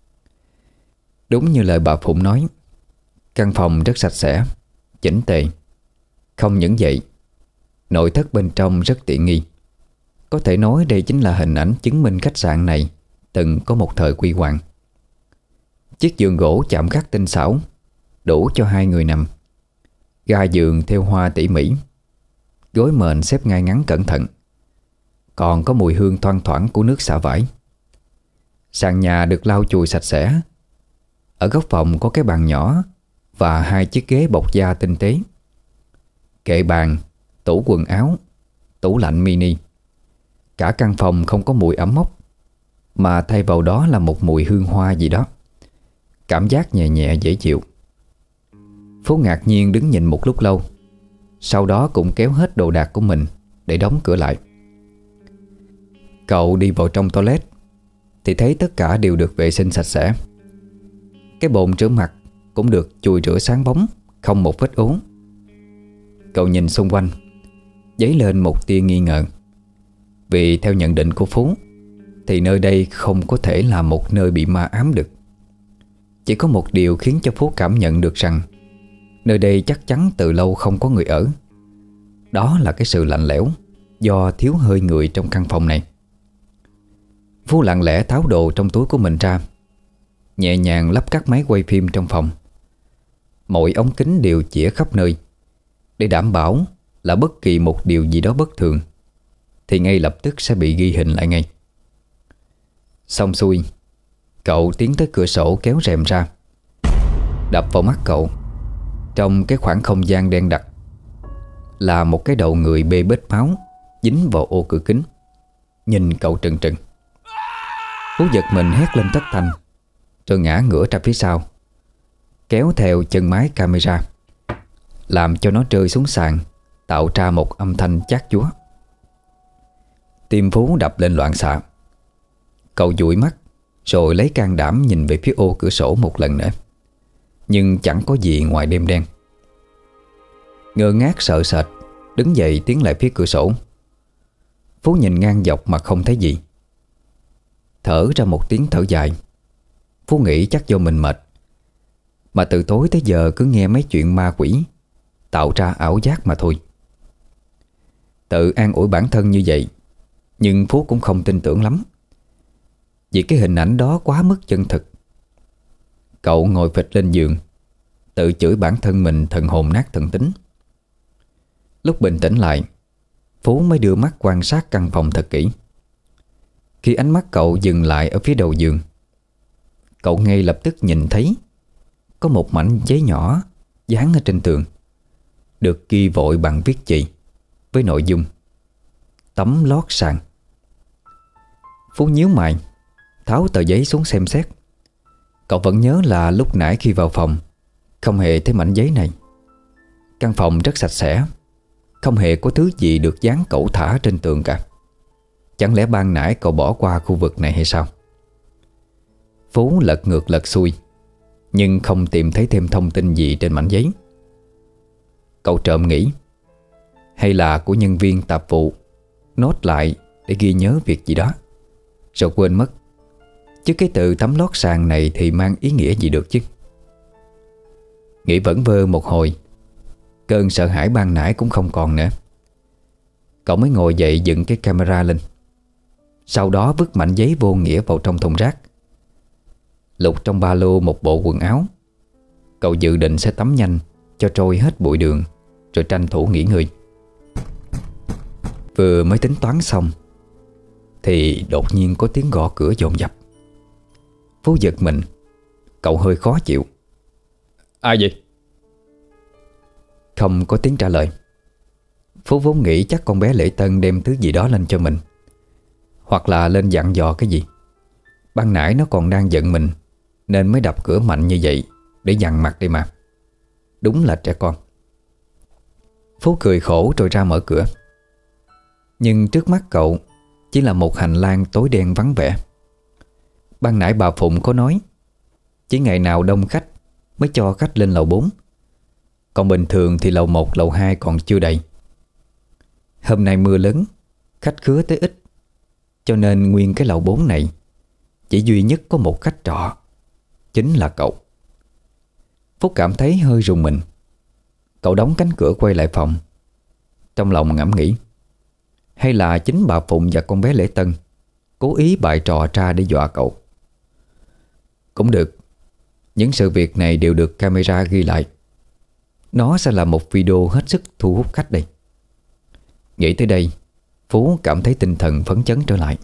Đúng như lời bà Phụng nói, căn phòng rất sạch sẽ, chỉnh tề. Không những vậy, nội thất bên trong rất tiện nghi. Có thể nói đây chính là hình ảnh chứng minh khách sạn này từng có một thời huy hoàng. Chiếc giường gỗ chạm khắc tinh xảo, đủ cho 2 người nằm. Ga giường thêu hoa tỉ mỉ, gối mền xếp ngay ngắn cẩn thận. Còn có mùi hương thoang thoảng của nước xả vải. Sàn nhà được lau chùi sạch sẽ. Ở góc phòng có cái bàn nhỏ và 2 chiếc ghế bọc da tinh tế. Kệ bàn, tủ quần áo, tủ lạnh mini. Cả căn phòng không có mùi ẩm mốc, mà thay vào đó là một mùi hương hoa gì đó. Cảm giác nhẹ nhẹ dễ chịu. Phú ngạc nhiên đứng nhìn một lúc lâu, sau đó cũng kéo hết đồ đạc của mình để đóng cửa lại. Cậu đi vào trong toilet thì thấy tất cả đều được vệ sinh sạch sẽ. Cái bồn rửa mặt cũng được chùi rửa sáng bóng, không một vết ố. Cậu nhìn xung quanh, dấy lên một tia nghi ngờ. Vì theo nhận định của Phú thì nơi đây không có thể là một nơi bị ma ám được. Chỉ có một điều khiến cho Phú cảm nhận được rằng nơi đây chắc chắn từ lâu không có người ở. Đó là cái sự lạnh lẽo do thiếu hơi người trong căn phòng này. Phú lặng lẽ tháo đồ trong túi của mình ra, nhẹ nhàng lắp các máy quay phim trong phòng. Mọi ống kính đều chĩa khắp nơi, để đảm bảo là bất kỳ một điều gì đó bất thường thì ngay lập tức sẽ bị ghi hình lại ngay. Xong xuôi, cậu tiến tới cửa sổ kéo rèm ra. Đập vào mắt cậu, trong cái khoảng không gian đen đặc, là một cái đầu người bê bết máu dính vào ô cửa kính, nhìn cậu trừng trừng. Phú giật mình hét lên thất thanh, rồi ngã ngửa ra phía sau, kéo theo chân máy camera, làm cho nó rơi xuống sàn, tạo ra một âm thanh chát chúa. Tim Phú đập lên loạn xạ. Cậu dụi mắt, rồi lấy can đảm nhìn về phía ô cửa sổ một lần nữa, nhưng chẳng có gì ngoài đêm đen. Ngơ ngác sợ sệt, đứng dậy tiến lại phía cửa sổ. Phú nhìn ngang dọc mà không thấy gì. Thở ra một tiếng thở dài. Phú nghĩ chắc do mình mệt. mà từ tối tới giờ cứ nghe mấy chuyện ma quỷ, tạo ra ảo giác mà thôi. Tự an ủi bản thân như vậy, nhưng Phú cũng không tin tưởng lắm, vì cái hình ảnh đó quá mức chân thực. Cậu ngồi phịch lên giường, tự chửi bản thân mình thần hồn nát thần tính. Lúc bình tĩnh lại, Phú mới đưa mắt quan sát căn phòng thật kỹ. Khi ánh mắt cậu dừng lại ở phía đầu giường, cậu ngay lập tức nhìn thấy có một mảnh giấy nhỏ dán ở trên tường, được ghi vội bằng viết chì với nội dung: tấm lót sàn. Phú nhíu mày, tháo tờ giấy xuống xem xét. Cậu vẫn nhớ là lúc nãy khi vào phòng không hề thấy mảnh giấy này. Căn phòng rất sạch sẽ, không hề có thứ gì được dán cẩu thả trên tường cả. Chẳng lẽ ban nãy cậu bỏ qua khu vực này hay sao? Phú lật ngược lật xuôi, nhưng không tìm thấy thêm thông tin gì trên mảnh giấy. Cậu trộm nghĩ hay là của nhân viên tạp vụ nốt lại để ghi nhớ việc gì đó, rồi quên mất. Chứ cái từ tấm lót sàn này thì mang ý nghĩa gì được chứ? Nghĩ vẩn vơ một hồi, cơn sợ hãi ban nãy cũng không còn nữa. Cậu mới ngồi dậy dựng cái camera lên, sau đó vứt mảnh giấy vô nghĩa vào trong thùng rác. Lục trong ba lô một bộ quần áo. Cậu dự định sẽ tắm nhanh cho trôi hết bụi đường, rồi tranh thủ nghỉ ngơi. Vừa mới tính toán xong thì đột nhiên có tiếng gõ cửa dồn dập. Phú giật mình, cậu hơi khó chịu. Ai vậy? Không có tiếng trả lời. Phú vốn nghĩ chắc con bé Lễ Tân đem thứ gì đó lên cho mình, hoặc là lên dặn dò cái gì. Ban nãy nó còn đang giận mình nên mới đập cửa mạnh như vậy để dằn mặt đi mà. Đúng là trẻ con. Phú cười khổ rồi ra mở cửa. Nhưng trước mắt cậu chỉ là một hành lang tối đen vắng vẻ. Ban nãy bà Phụng có nói chỉ ngày nào đông khách mới cho khách lên lầu 4, còn bình thường thì lầu 1, lầu 2 còn chưa đầy. Hôm nay mưa lớn, khách khứa tới ít, cho nên nguyên cái lầu 4 này chỉ duy nhất có một khách trọ, chính là cậu. Phúc cảm thấy hơi rùng mình. Cậu đóng cánh cửa quay lại phòng, trong lòng ngẫm nghĩ, hay là chính bà Phụng và con bé Lễ Tân cố ý bày trò ra để dọa cậu. Cũng được, những sự việc này đều được camera ghi lại. Nó sẽ là một video hết sức thu hút khách đây. Nghĩ tới đây, Phú cảm thấy tinh thần phấn chấn trở lại.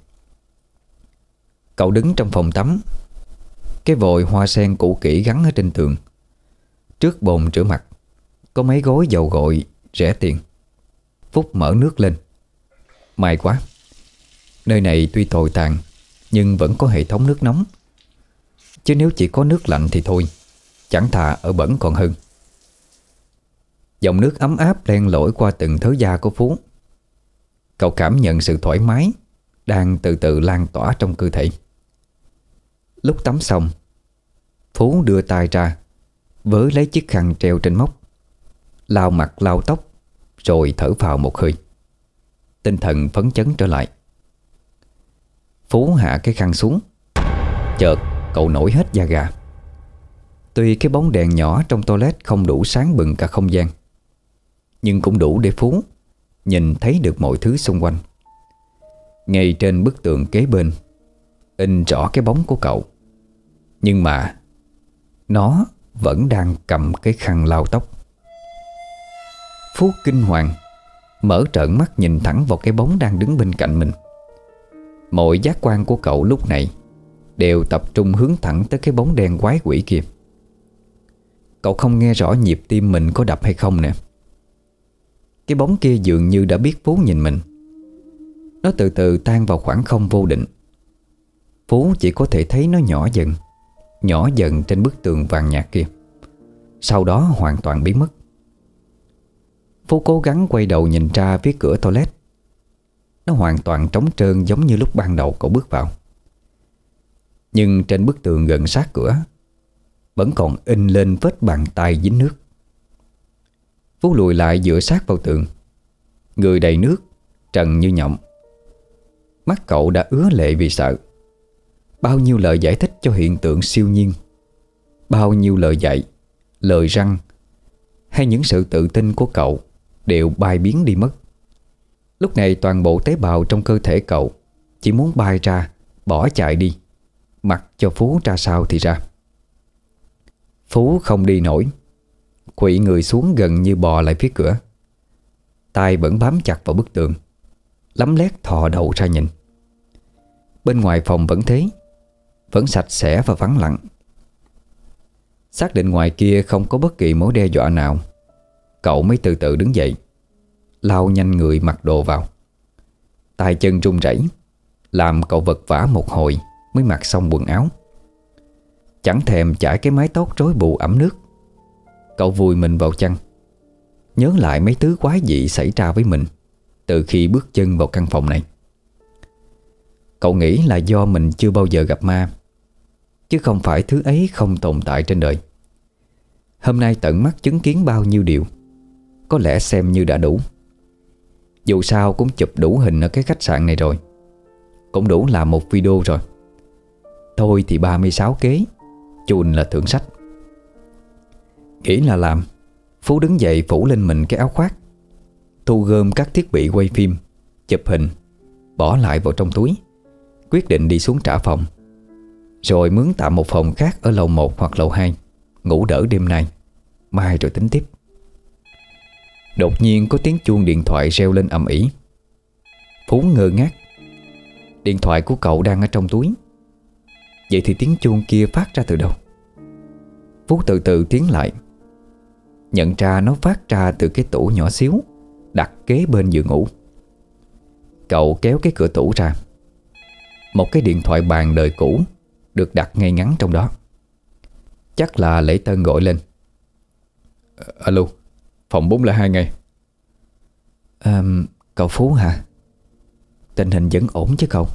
Cậu đứng trong phòng tắm. Cái vòi hoa sen cũ kỹ gắn ở trên tường. Trước bồn rửa mặt có mấy gói dầu gội rẻ tiền. Phúc mở nước lên. May quá, nơi này tuy tồi tàn nhưng vẫn có hệ thống nước nóng. Chứ nếu chỉ có nước lạnh thì thôi, chẳng thà ở bẩn còn hơn. Dòng nước ấm áp len lỏi qua từng thớ da của Phú. Cậu cảm nhận sự thoải mái đang từ từ lan tỏa trong cơ thể. Lúc tắm xong, Phú đưa tay ra vớ lấy chiếc khăn treo trên móc, lau mặt lau tóc, rồi thở phào một hơi. Tinh thần phấn chấn trở lại. Phú hạ cái khăn xuống. Chợt cậu nổi hết da gà. Tuy cái bóng đèn nhỏ trong toilet không đủ sáng bừng cả không gian, nhưng cũng đủ để Phú nhìn thấy được mọi thứ xung quanh. Ngay trên bức tường kế bên in rõ cái bóng của cậu, nhưng mà nó vẫn đang cầm cái khăn lau tóc. Phú kinh hoàng, mở trợn mắt nhìn thẳng vào cái bóng đang đứng bên cạnh mình. Mọi giác quan của cậu lúc này đều tập trung hướng thẳng tới cái bóng đen quái quỷ kia. Cậu không nghe rõ nhịp tim mình có đập hay không nè. Cái bóng kia dường như đã biết Phú nhìn mình. Nó từ từ tan vào khoảng không vô định. Phú chỉ có thể thấy nó nhỏ dần trên bức tường vàng nhạt kia, sau đó hoàn toàn biến mất. Phú cố gắng quay đầu nhìn ra phía cửa toilet. Nó hoàn toàn trống trơn giống như lúc ban đầu cậu bước vào. Nhưng trên bức tường gần sát cửa vẫn còn in lên vết bàn tay dính nước. Phú lùi lại dựa sát vào tường, người đầy nước, trần như nhộng. Mắt cậu đã ứa lệ vì sợ. Bao nhiêu lời giải thích cho hiện tượng siêu nhiên, bao nhiêu lời dạy lời răng hay những sự tự tin của cậu đều bay biến đi mất. Lúc này toàn bộ tế bào trong cơ thể cậu chỉ muốn bay ra, bỏ chạy đi, mặc cho Phú ra sao thì ra. Phú không đi nổi, khuỵu người xuống gần như bò lại phía cửa. tay vẫn bám chặt vào bức tường, lấm lét thò đầu ra nhìn. Bên ngoài phòng vẫn thế, vẫn sạch sẽ và vắng lặng. Xác định ngoài kia không có bất kỳ mối đe dọa nào, cậu mới từ từ đứng dậy, lau nhanh người mặc đồ vào. Tay chân run rẩy, làm cậu vật vã một hồi mới mặc xong quần áo. Chẳng thèm chải cái mái tóc rối bù ẩm nước, cậu vùi mình vào chăn, nhớ lại mấy thứ quái dị xảy ra với mình từ khi bước chân vào căn phòng này. Cậu nghĩ là do mình chưa bao giờ gặp ma, chứ không phải thứ ấy không tồn tại trên đời. Hôm nay tận mắt chứng kiến bao nhiêu điều, có lẽ xem như đã đủ. Dù sao cũng chụp đủ hình ở cái khách sạn này rồi, cũng đủ làm một video rồi. Thôi thì 36 kế, chùn là thượng sách. Nghĩ là làm, Phú đứng dậy phủ lên mình cái áo khoác, thu gom các thiết bị quay phim, chụp hình, bỏ lại vào trong túi, quyết định đi xuống trả phòng, rồi mướn tạm một phòng khác ở lầu 1 hoặc lầu 2, ngủ đỡ đêm nay, mai rồi tính tiếp. Đột nhiên có tiếng chuông điện thoại reo lên ầm ĩ. Phú ngơ ngác. Điện thoại của cậu đang ở trong túi, vậy thì tiếng chuông kia phát ra từ đâu? Phú từ từ tiến lại, nhận ra nó phát ra từ cái tủ nhỏ xíu đặt kế bên giường ngủ. Cậu kéo cái cửa tủ ra. Một cái điện thoại bàn đời cũ được đặt ngay ngắn trong đó. Chắc là lễ tân gọi lên. Alo, phòng 402 ngay. Cậu Phú hả? Tình hình vẫn ổn chứ cậu?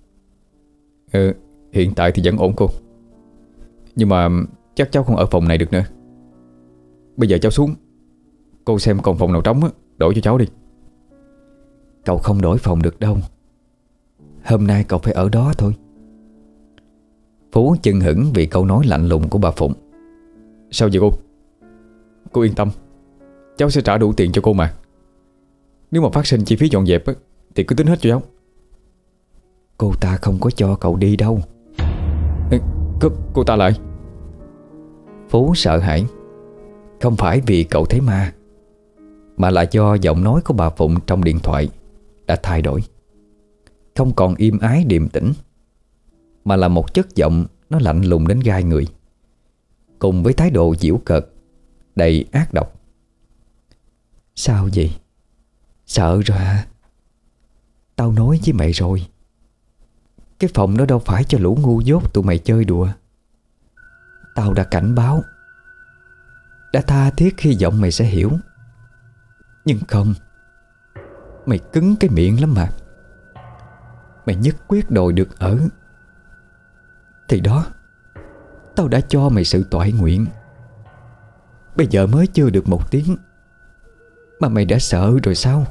Hiện tại thì vẫn ổn cô, nhưng mà chắc cháu không ở phòng này được nữa. Bây giờ cháu xuống, cô xem còn phòng nào trống á, đổi cho cháu đi. Cậu không đổi phòng được đâu, hôm nay cậu phải ở đó thôi. Phú chưng hửng vì câu nói lạnh lùng của bà Phụng. Sao vậy cô? Cô yên tâm, cháu sẽ trả đủ tiền cho cô mà. Nếu mà phát sinh chi phí dọn dẹp á, thì cứ tính hết cho cháu. Cô ta không có cho cậu đi đâu. Cô ta lại? Phú sợ hãi. Không phải vì cậu thấy ma, mà là do giọng nói của bà Phụng trong điện thoại đã thay đổi. Không còn im ái điềm tĩnh, mà là một chất giọng nó lạnh lùng đến gai người, cùng với thái độ giễu cợt đầy ác độc. Sao vậy? Sợ rồi hả? Tao nói với mày rồi, cái phòng đó đâu phải cho lũ ngu dốt tụi mày chơi đùa. Tao đã cảnh báo, đã tha thiết hy vọng mày sẽ hiểu. Nhưng không, mày cứng cái miệng lắm mà. Mày nhất quyết đòi được ở, thì đó, tao đã cho mày sự toại nguyện. Bây giờ mới chưa được một tiếng mà mày đã sợ rồi sao?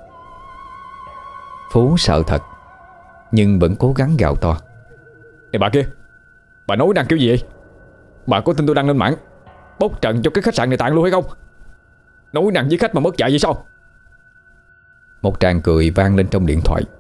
Phú sợ thật, nhưng vẫn cố gắng gào to. Này bà kia, bà nói năng kiểu gì vậy? Bà có tin tôi đăng lên mạng bốc trận cho cái khách sạn này tàn luôn hay không? Nói năng với khách mà mất dạy vậy sao? Một tràng cười vang lên trong điện thoại.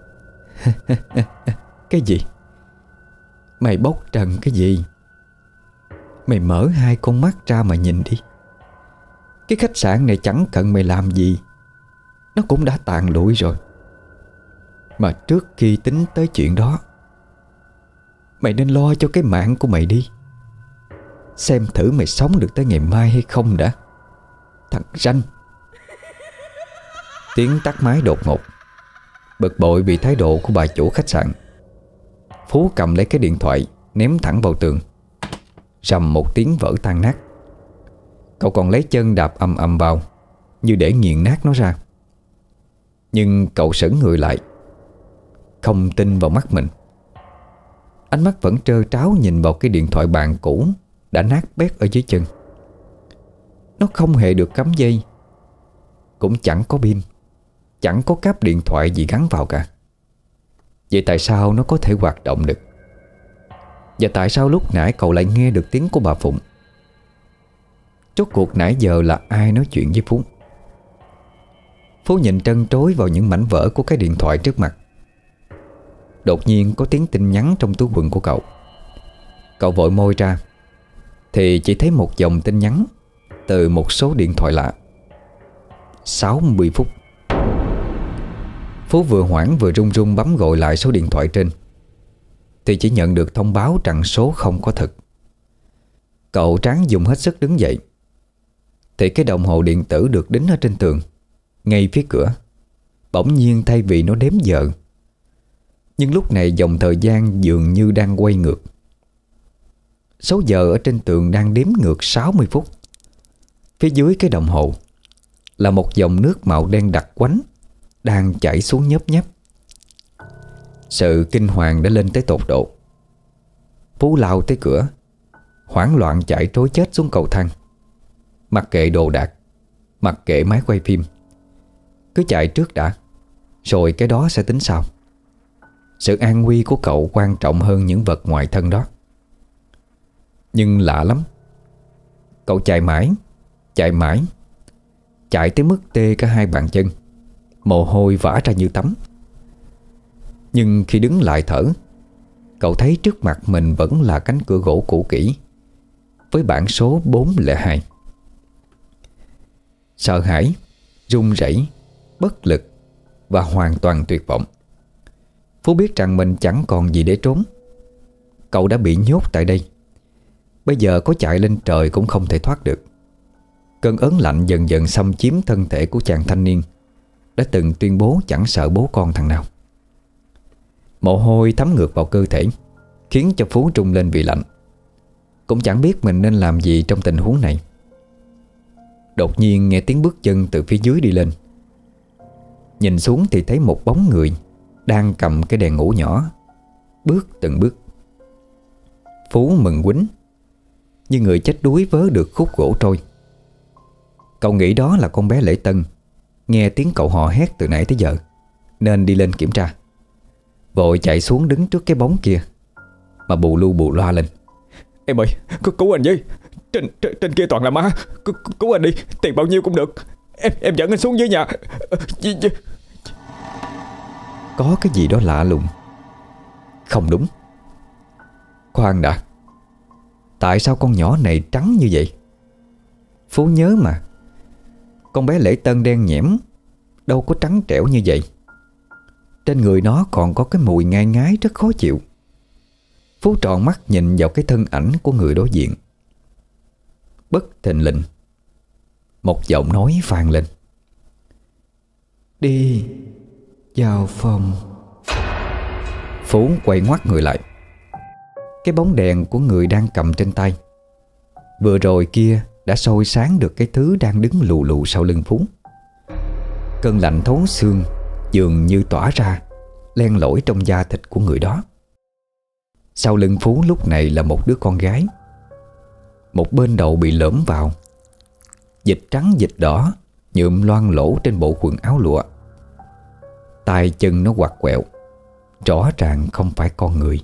Cái gì? Mày bốc trần cái gì? Mày mở hai con mắt ra mà nhìn đi. Cái khách sạn này chẳng cần mày làm gì, nó cũng đã tàn lụi rồi. Mà trước khi tính tới chuyện đó, mày nên lo cho cái mạng của mày đi. Xem thử mày sống được tới ngày mai hay không đã, thằng ranh. Tiếng tắt máy đột ngột. Bực bội vì thái độ của bà chủ khách sạn, Phú cầm lấy cái điện thoại ném thẳng vào tường. Rầm một tiếng vỡ tan nát. Cậu còn lấy chân đạp ầm ầm vào, như để nghiền nát nó ra. Nhưng cậu sững người lại, không tin vào mắt mình. Ánh mắt vẫn trơ tráo nhìn vào cái điện thoại bàn cũ đã nát bét ở dưới chân. Nó không hề được cắm dây, cũng chẳng có pin, chẳng có cáp điện thoại gì gắn vào cả. Vậy tại sao nó có thể hoạt động được? Và tại sao lúc nãy cậu lại nghe được tiếng của bà Phụng? Rốt cuộc nãy giờ là ai nói chuyện với Phú? Phú nhìn trân trối vào những mảnh vỡ của cái điện thoại trước mặt. Đột nhiên có tiếng tin nhắn trong túi quần của cậu. Cậu vội moi ra thì chỉ thấy một dòng tin nhắn từ một số điện thoại lạ. 60 phút. Phú vừa hoảng vừa run run bấm gọi lại số điện thoại trên thì chỉ nhận được thông báo rằng số không có thực. Cậu ráng dùng hết sức đứng dậy thì cái đồng hồ điện tử được đính ở trên tường ngay phía cửa bỗng nhiên thay vì nó đếm giờ, nhưng lúc này dòng thời gian dường như đang quay ngược. Số giờ ở trên tường đang đếm ngược 60 phút. Phía dưới cái đồng hồ là một dòng nước màu đen đặc quánh đang chảy xuống nhớp nháp. Sự kinh hoàng đã lên tới tột độ. Phú lao tới cửa, hoảng loạn chạy trối chết xuống cầu thang. Mặc kệ đồ đạc, mặc kệ máy quay phim, cứ chạy trước đã, rồi cái đó sẽ tính sau. Sự an nguy của cậu quan trọng hơn những vật ngoài thân đó. Nhưng lạ lắm, cậu chạy mãi, chạy tới mức tê cả hai bàn chân, mồ hôi vã ra như tắm. Nhưng khi đứng lại thở, cậu thấy trước mặt mình vẫn là cánh cửa gỗ cũ kỹ với bảng số 402. Sợ hãi, run rẩy, bất lực và hoàn toàn tuyệt vọng, Phú biết rằng mình chẳng còn gì để trốn. Cậu đã bị nhốt tại đây. Bây giờ có chạy lên trời cũng không thể thoát được. Cơn ớn lạnh dần dần xâm chiếm thân thể của chàng thanh niên đã từng tuyên bố chẳng sợ bố con thằng nào. Mồ hôi thấm ngược vào cơ thể, khiến cho Phú trung lên vì lạnh. Cũng chẳng biết mình nên làm gì trong tình huống này. Đột nhiên nghe tiếng bước chân từ phía dưới đi lên. Nhìn xuống thì thấy một bóng người đang cầm cái đèn ngủ nhỏ, bước từng bước. Phú mừng quýnh, như người chết đuối vớ được khúc gỗ trôi. Cậu nghĩ đó là con bé Lễ Tân, nghe tiếng cậu hò hét từ nãy tới giờ, nên đi lên kiểm tra. Vội chạy xuống đứng trước cái bóng kia mà bù lu bù loa lên: "Em ơi, cứu anh với, trên kia toàn là ma, cứu anh đi, tiền bao nhiêu cũng được, em dẫn anh xuống dưới nhà." Có cái gì đó lạ lùng. Không đúng. Khoan đã, tại sao con nhỏ này trắng như vậy? Phú nhớ mà, con bé Lễ Tân đen nhẽm, đâu có trắng trẻo như vậy. Trên người nó còn có cái mùi ngai ngái rất khó chịu. Phú tròn mắt nhìn vào cái thân ảnh của người đối diện. Bất thình lình, một giọng nói vang lên: "Đi vào phòng." Phú quay ngoắt người lại. Cái bóng đèn của người đang cầm trên tay vừa rồi kia đã soi sáng được cái thứ đang đứng lù lù sau lưng Phú. Cơn lạnh thấu xương dường như tỏa ra, len lỏi trong da thịt của người đó. Sau lưng Phú lúc này là một đứa con gái. Một bên đầu bị lõm vào, dịch trắng dịch đỏ nhuộm loang lỗ trên bộ quần áo lụa. tay chân nó quặt quẹo, rõ ràng không phải con người.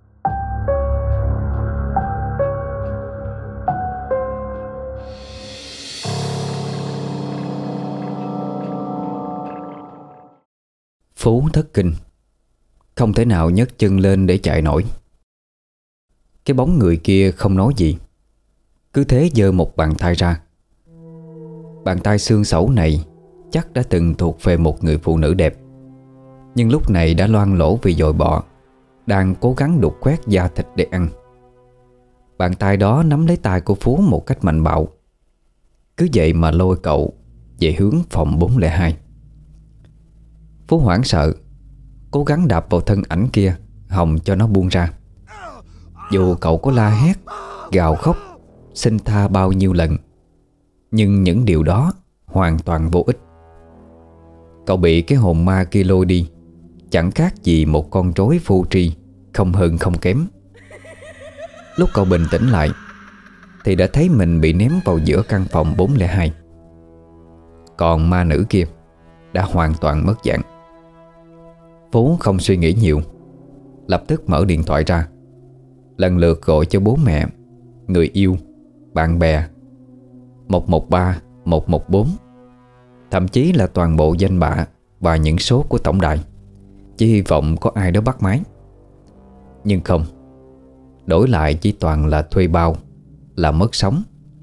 Phú thất kinh, không thể nào nhấc chân lên để chạy nổi. Cái bóng người kia không nói gì, cứ thế giơ một bàn tay ra. Bàn tay xương xẩu này chắc đã từng thuộc về một người phụ nữ đẹp, nhưng lúc này đã loang lỗ vì dội bọ, đang cố gắng đục khoét da thịt để ăn. Bàn tay đó nắm lấy tay của Phú một cách mạnh bạo, cứ vậy mà lôi cậu về hướng phòng 402. Phú hoảng sợ, cố gắng đạp vào thân ảnh kia, hòng cho nó buông ra. Dù cậu có la hét, gào khóc, xin tha bao nhiêu lần, nhưng những điều đó hoàn toàn vô ích. Cậu bị cái hồn ma kia lôi đi, chẳng khác gì một con rối vô tri, không hơn không kém. Lúc cậu bình tĩnh lại thì đã thấy mình bị ném vào giữa căn phòng 402. Còn ma nữ kia đã hoàn toàn mất dạng. Phú không suy nghĩ nhiều, lập tức mở điện thoại ra, lần lượt gọi cho bố mẹ, người yêu, bạn bè. 113, 114, thậm chí là toàn bộ danh bạ và những số của tổng đài, chỉ hy vọng có ai đó bắt máy. Nhưng không, đổi lại chỉ toàn là thuê bao, là mất sóng.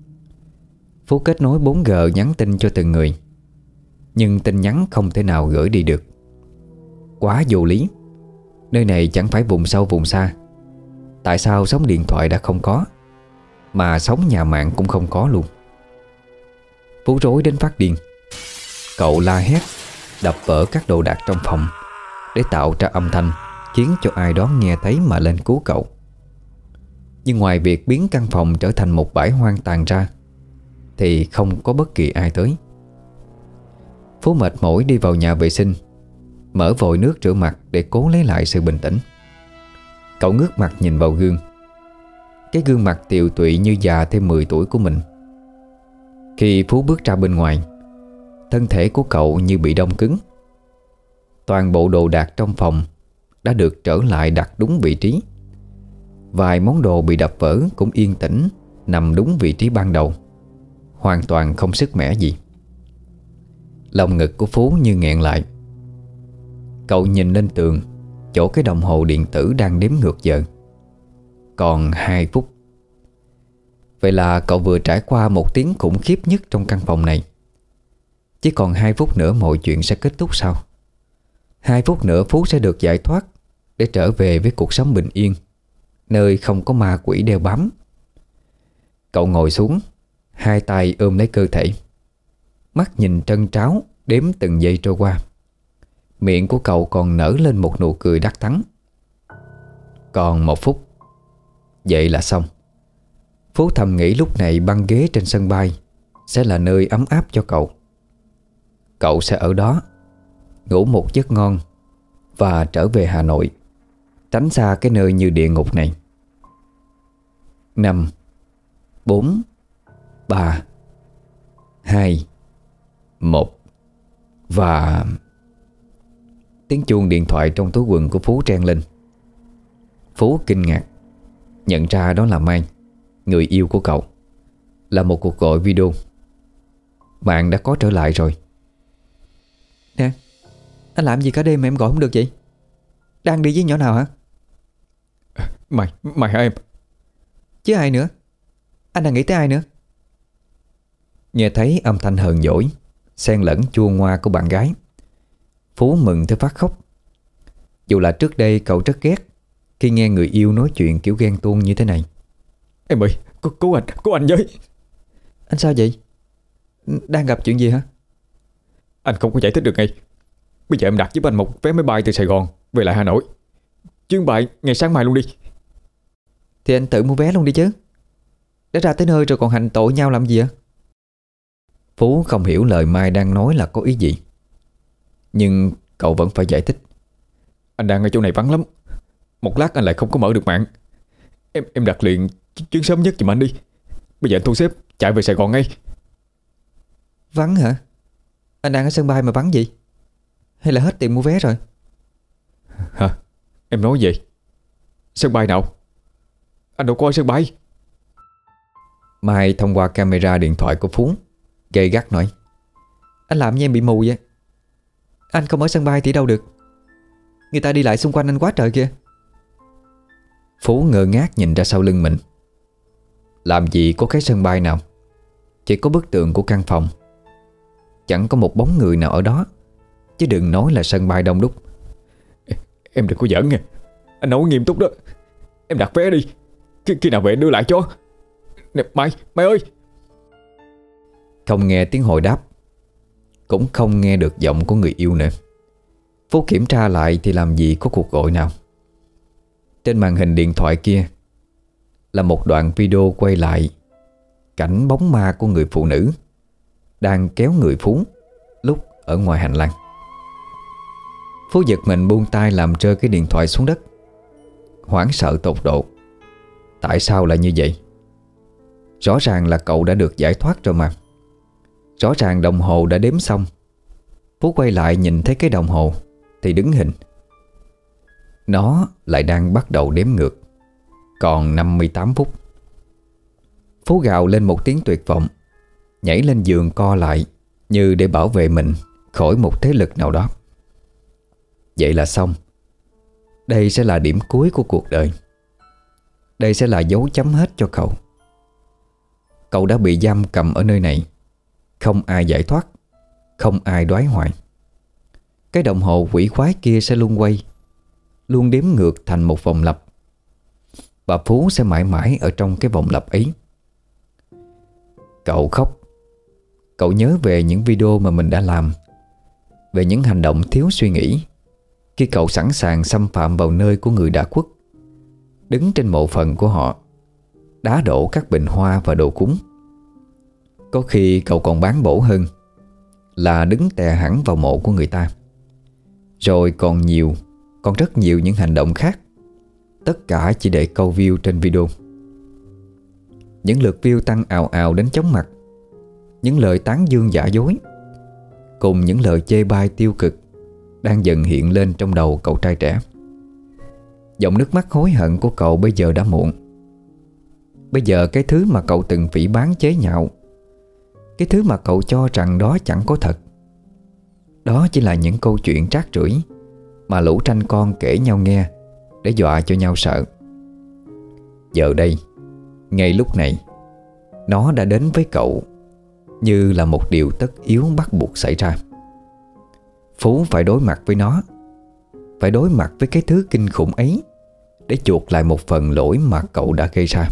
Phú kết nối 4G nhắn tin cho từng người, nhưng tin nhắn không thể nào gửi đi được. Quá vô lý. Nơi này chẳng phải vùng sâu vùng xa, tại sao sóng điện thoại đã không có, mà sóng nhà mạng cũng không có luôn? Phú rối đến phát điên. Cậu la hét, đập vỡ các đồ đạc trong phòng để tạo ra âm thanh khiến cho ai đó nghe thấy mà lên cứu cậu. Nhưng ngoài việc biến căn phòng trở thành một bãi hoang tàn ra thì không có bất kỳ ai tới. Phú mệt mỏi đi vào nhà vệ sinh, mở vội nước rửa mặt để cố lấy lại sự bình tĩnh. Cậu ngước mặt nhìn vào gương. Cái gương mặt tiều tụy như già thêm 10 tuổi của mình. Khi Phú bước ra bên ngoài, thân thể của cậu như bị đông cứng. Toàn bộ đồ đạc trong phòng đã được trở lại đặt đúng vị trí. Vài món đồ bị đập vỡ cũng yên tĩnh nằm đúng vị trí ban đầu, hoàn toàn không sức mẻ gì. Lòng ngực của Phú như nghẹn lại. Cậu nhìn lên tường, chỗ cái đồng hồ điện tử đang đếm ngược giờ. Còn 2 phút. Vậy là cậu vừa trải qua một tiếng khủng khiếp nhất trong căn phòng này. Chỉ còn 2 phút nữa mọi chuyện sẽ kết thúc sao? 2 phút nữa Phú sẽ được giải thoát để trở về với cuộc sống bình yên, nơi không có ma quỷ đeo bám. Cậu ngồi xuống, hai tay ôm lấy cơ thể, mắt nhìn trân tráo đếm từng giây trôi qua. Miệng của cậu còn nở lên một nụ cười đắc thắng. Còn 1 phút, vậy là xong. Phú thầm nghĩ lúc này băng ghế trên sân bay sẽ là nơi ấm áp cho cậu. Cậu sẽ ở đó ngủ một giấc ngon và trở về Hà Nội, tránh xa cái nơi như địa ngục này. 5, 4, 3, 2, 1. Và tiếng chuông điện thoại trong túi quần của Phú reng lên. Phú kinh ngạc nhận ra đó là Mai, người yêu của cậu. Là một cuộc gọi video. Bạn đã có trở lại rồi. Nè, anh làm gì cả đêm mà em gọi không được vậy? Đang đi với nhỏ nào hả? Mày hả em? Chứ ai nữa? Anh đang nghĩ tới ai nữa? Nghe thấy âm thanh hờn dỗi xen lẫn chua ngoa của bạn gái, Phú mừng tới phát khóc. Dù là trước đây cậu rất ghét khi nghe người yêu nói chuyện kiểu ghen tuông như thế này. Em ơi, cứu anh với. Anh sao vậy? Đang gặp chuyện gì hả? Anh không có giải thích được ngay. Bây giờ em đặt giúp anh một vé máy bay từ Sài Gòn về lại Hà Nội. Chuyến bay ngày sáng mai luôn đi. Thì anh tự mua vé luôn đi chứ. Đã ra tới nơi rồi còn hành tội nhau làm gì ạ? Phú không hiểu lời Mai đang nói là có ý gì, nhưng cậu vẫn phải giải thích. Anh đang ở chỗ này vắng lắm. Một lát anh lại không có mở được mạng. Em đặt liền chuyến sớm nhất giùm anh đi. Bây giờ anh thu xếp chạy về Sài Gòn ngay. Vắng hả? Anh đang ở sân bay mà vắng gì? Hay là hết tiền mua vé rồi? Hả? Em nói gì? Sân bay nào? Anh đâu có ở sân bay. Mai thông qua camera điện thoại của Phú gay gắt nói: Anh làm như em bị mù vậy. Anh không ở sân bay thì đâu được. Người ta đi lại xung quanh anh quá trời kìa. Phú ngơ ngác nhìn ra sau lưng mình. Làm gì có cái sân bay nào, chỉ có bức tường của căn phòng. Chẳng có một bóng người nào ở đó, chứ đừng nói là sân bay đông đúc. Em đừng có giỡn nha. Anh nói nghiêm túc đó. Em đặt vé đi. Khi nào về đưa lại cho. Nè, Mai ơi. Không nghe tiếng hồi đáp, cũng không nghe được giọng của người yêu nữa. Phú kiểm tra lại thì làm gì có cuộc gọi nào. Trên màn hình điện thoại kia là một đoạn video quay lại cảnh bóng ma của người phụ nữ đang kéo người Phú lúc ở ngoài hành lang. Phú giật mình buông tay làm rơi cái điện thoại xuống đất, hoảng sợ tột độ. Tại sao lại như vậy? Rõ ràng là cậu đã được giải thoát rồi mà. Rõ ràng đồng hồ đã đếm xong. Phú quay lại nhìn thấy cái đồng hồ thì đứng hình. Nó lại đang bắt đầu đếm ngược. Còn 58 phút. Phú gào lên một tiếng tuyệt vọng, nhảy lên giường co lại, như để bảo vệ mình khỏi một thế lực nào đó. Vậy là xong. Đây sẽ là điểm cuối của cuộc đời. Đây sẽ là dấu chấm hết cho cậu. Cậu đã bị giam cầm ở nơi này, không ai giải thoát, không ai đoái hoài. Cái đồng hồ quỷ quái kia sẽ luôn quay, luôn đếm ngược thành một vòng lặp. Và Phú sẽ mãi mãi ở trong cái vòng lặp ấy. Cậu khóc. Cậu nhớ về những video mà mình đã làm, về những hành động thiếu suy nghĩ khi cậu sẵn sàng xâm phạm vào nơi của người đã khuất, đứng trên mộ phần của họ, đá đổ các bình hoa và đồ cúng. Có khi cậu còn bán bổ hơn là đứng tè hẳn vào mộ của người ta. Rồi còn rất nhiều những hành động khác, tất cả chỉ để câu view trên video. Những lượt view tăng ào ào đến chóng mặt, những lời tán dương giả dối, cùng những lời chê bai tiêu cực đang dần hiện lên trong đầu cậu trai trẻ. Dòng nước mắt hối hận của cậu bây giờ đã muộn. Bây giờ cái thứ mà cậu từng phỉ báng chế nhạo, cái thứ mà cậu cho rằng đó chẳng có thật, đó chỉ là những câu chuyện trác trưởi mà lũ tranh con kể nhau nghe để dọa cho nhau sợ. Giờ đây, ngay lúc này, nó đã đến với cậu như là một điều tất yếu bắt buộc xảy ra. Phú phải đối mặt với nó, phải đối mặt với cái thứ kinh khủng ấy để chuộc lại một phần lỗi mà cậu đã gây ra.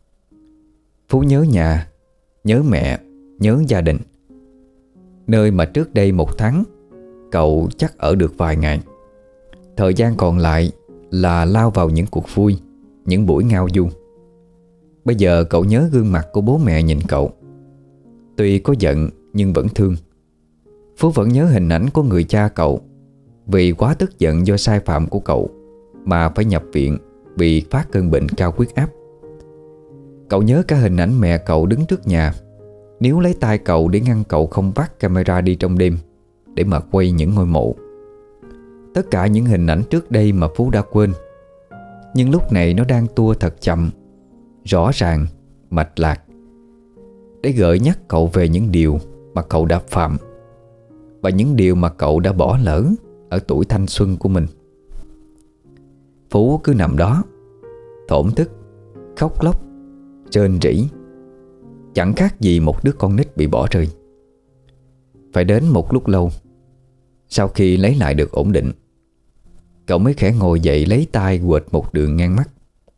Phú nhớ nhà, nhớ mẹ, nhớ gia đình, nơi mà trước đây 1 tháng cậu chắc ở được vài ngày. Thời gian còn lại là lao vào những cuộc vui, những buổi ngao du. Bây giờ cậu nhớ gương mặt của bố mẹ nhìn cậu. Tuy có giận nhưng vẫn thương. Phú vẫn nhớ hình ảnh của người cha cậu, vì quá tức giận do sai phạm của cậu mà phải nhập viện vì phát cơn bệnh cao huyết áp. Cậu nhớ cả hình ảnh mẹ cậu đứng trước nhà, níu lấy tay cậu để ngăn cậu không vác camera đi trong đêm để mà quay những ngôi mộ. Tất cả những hình ảnh trước đây mà Phú đã quên, nhưng lúc này nó đang tua thật chậm, rõ ràng, mạch lạc, để gợi nhắc cậu về những điều mà cậu đã phạm và những điều mà cậu đã bỏ lỡ ở tuổi thanh xuân của mình. Phú cứ nằm đó, thổn thức, khóc lóc, rên rỉ, chẳng khác gì một đứa con nít bị bỏ rơi. Phải đến một lúc lâu, sau khi lấy lại được ổn định, cậu mới khẽ ngồi dậy, lấy tay quệt một đường ngang mắt.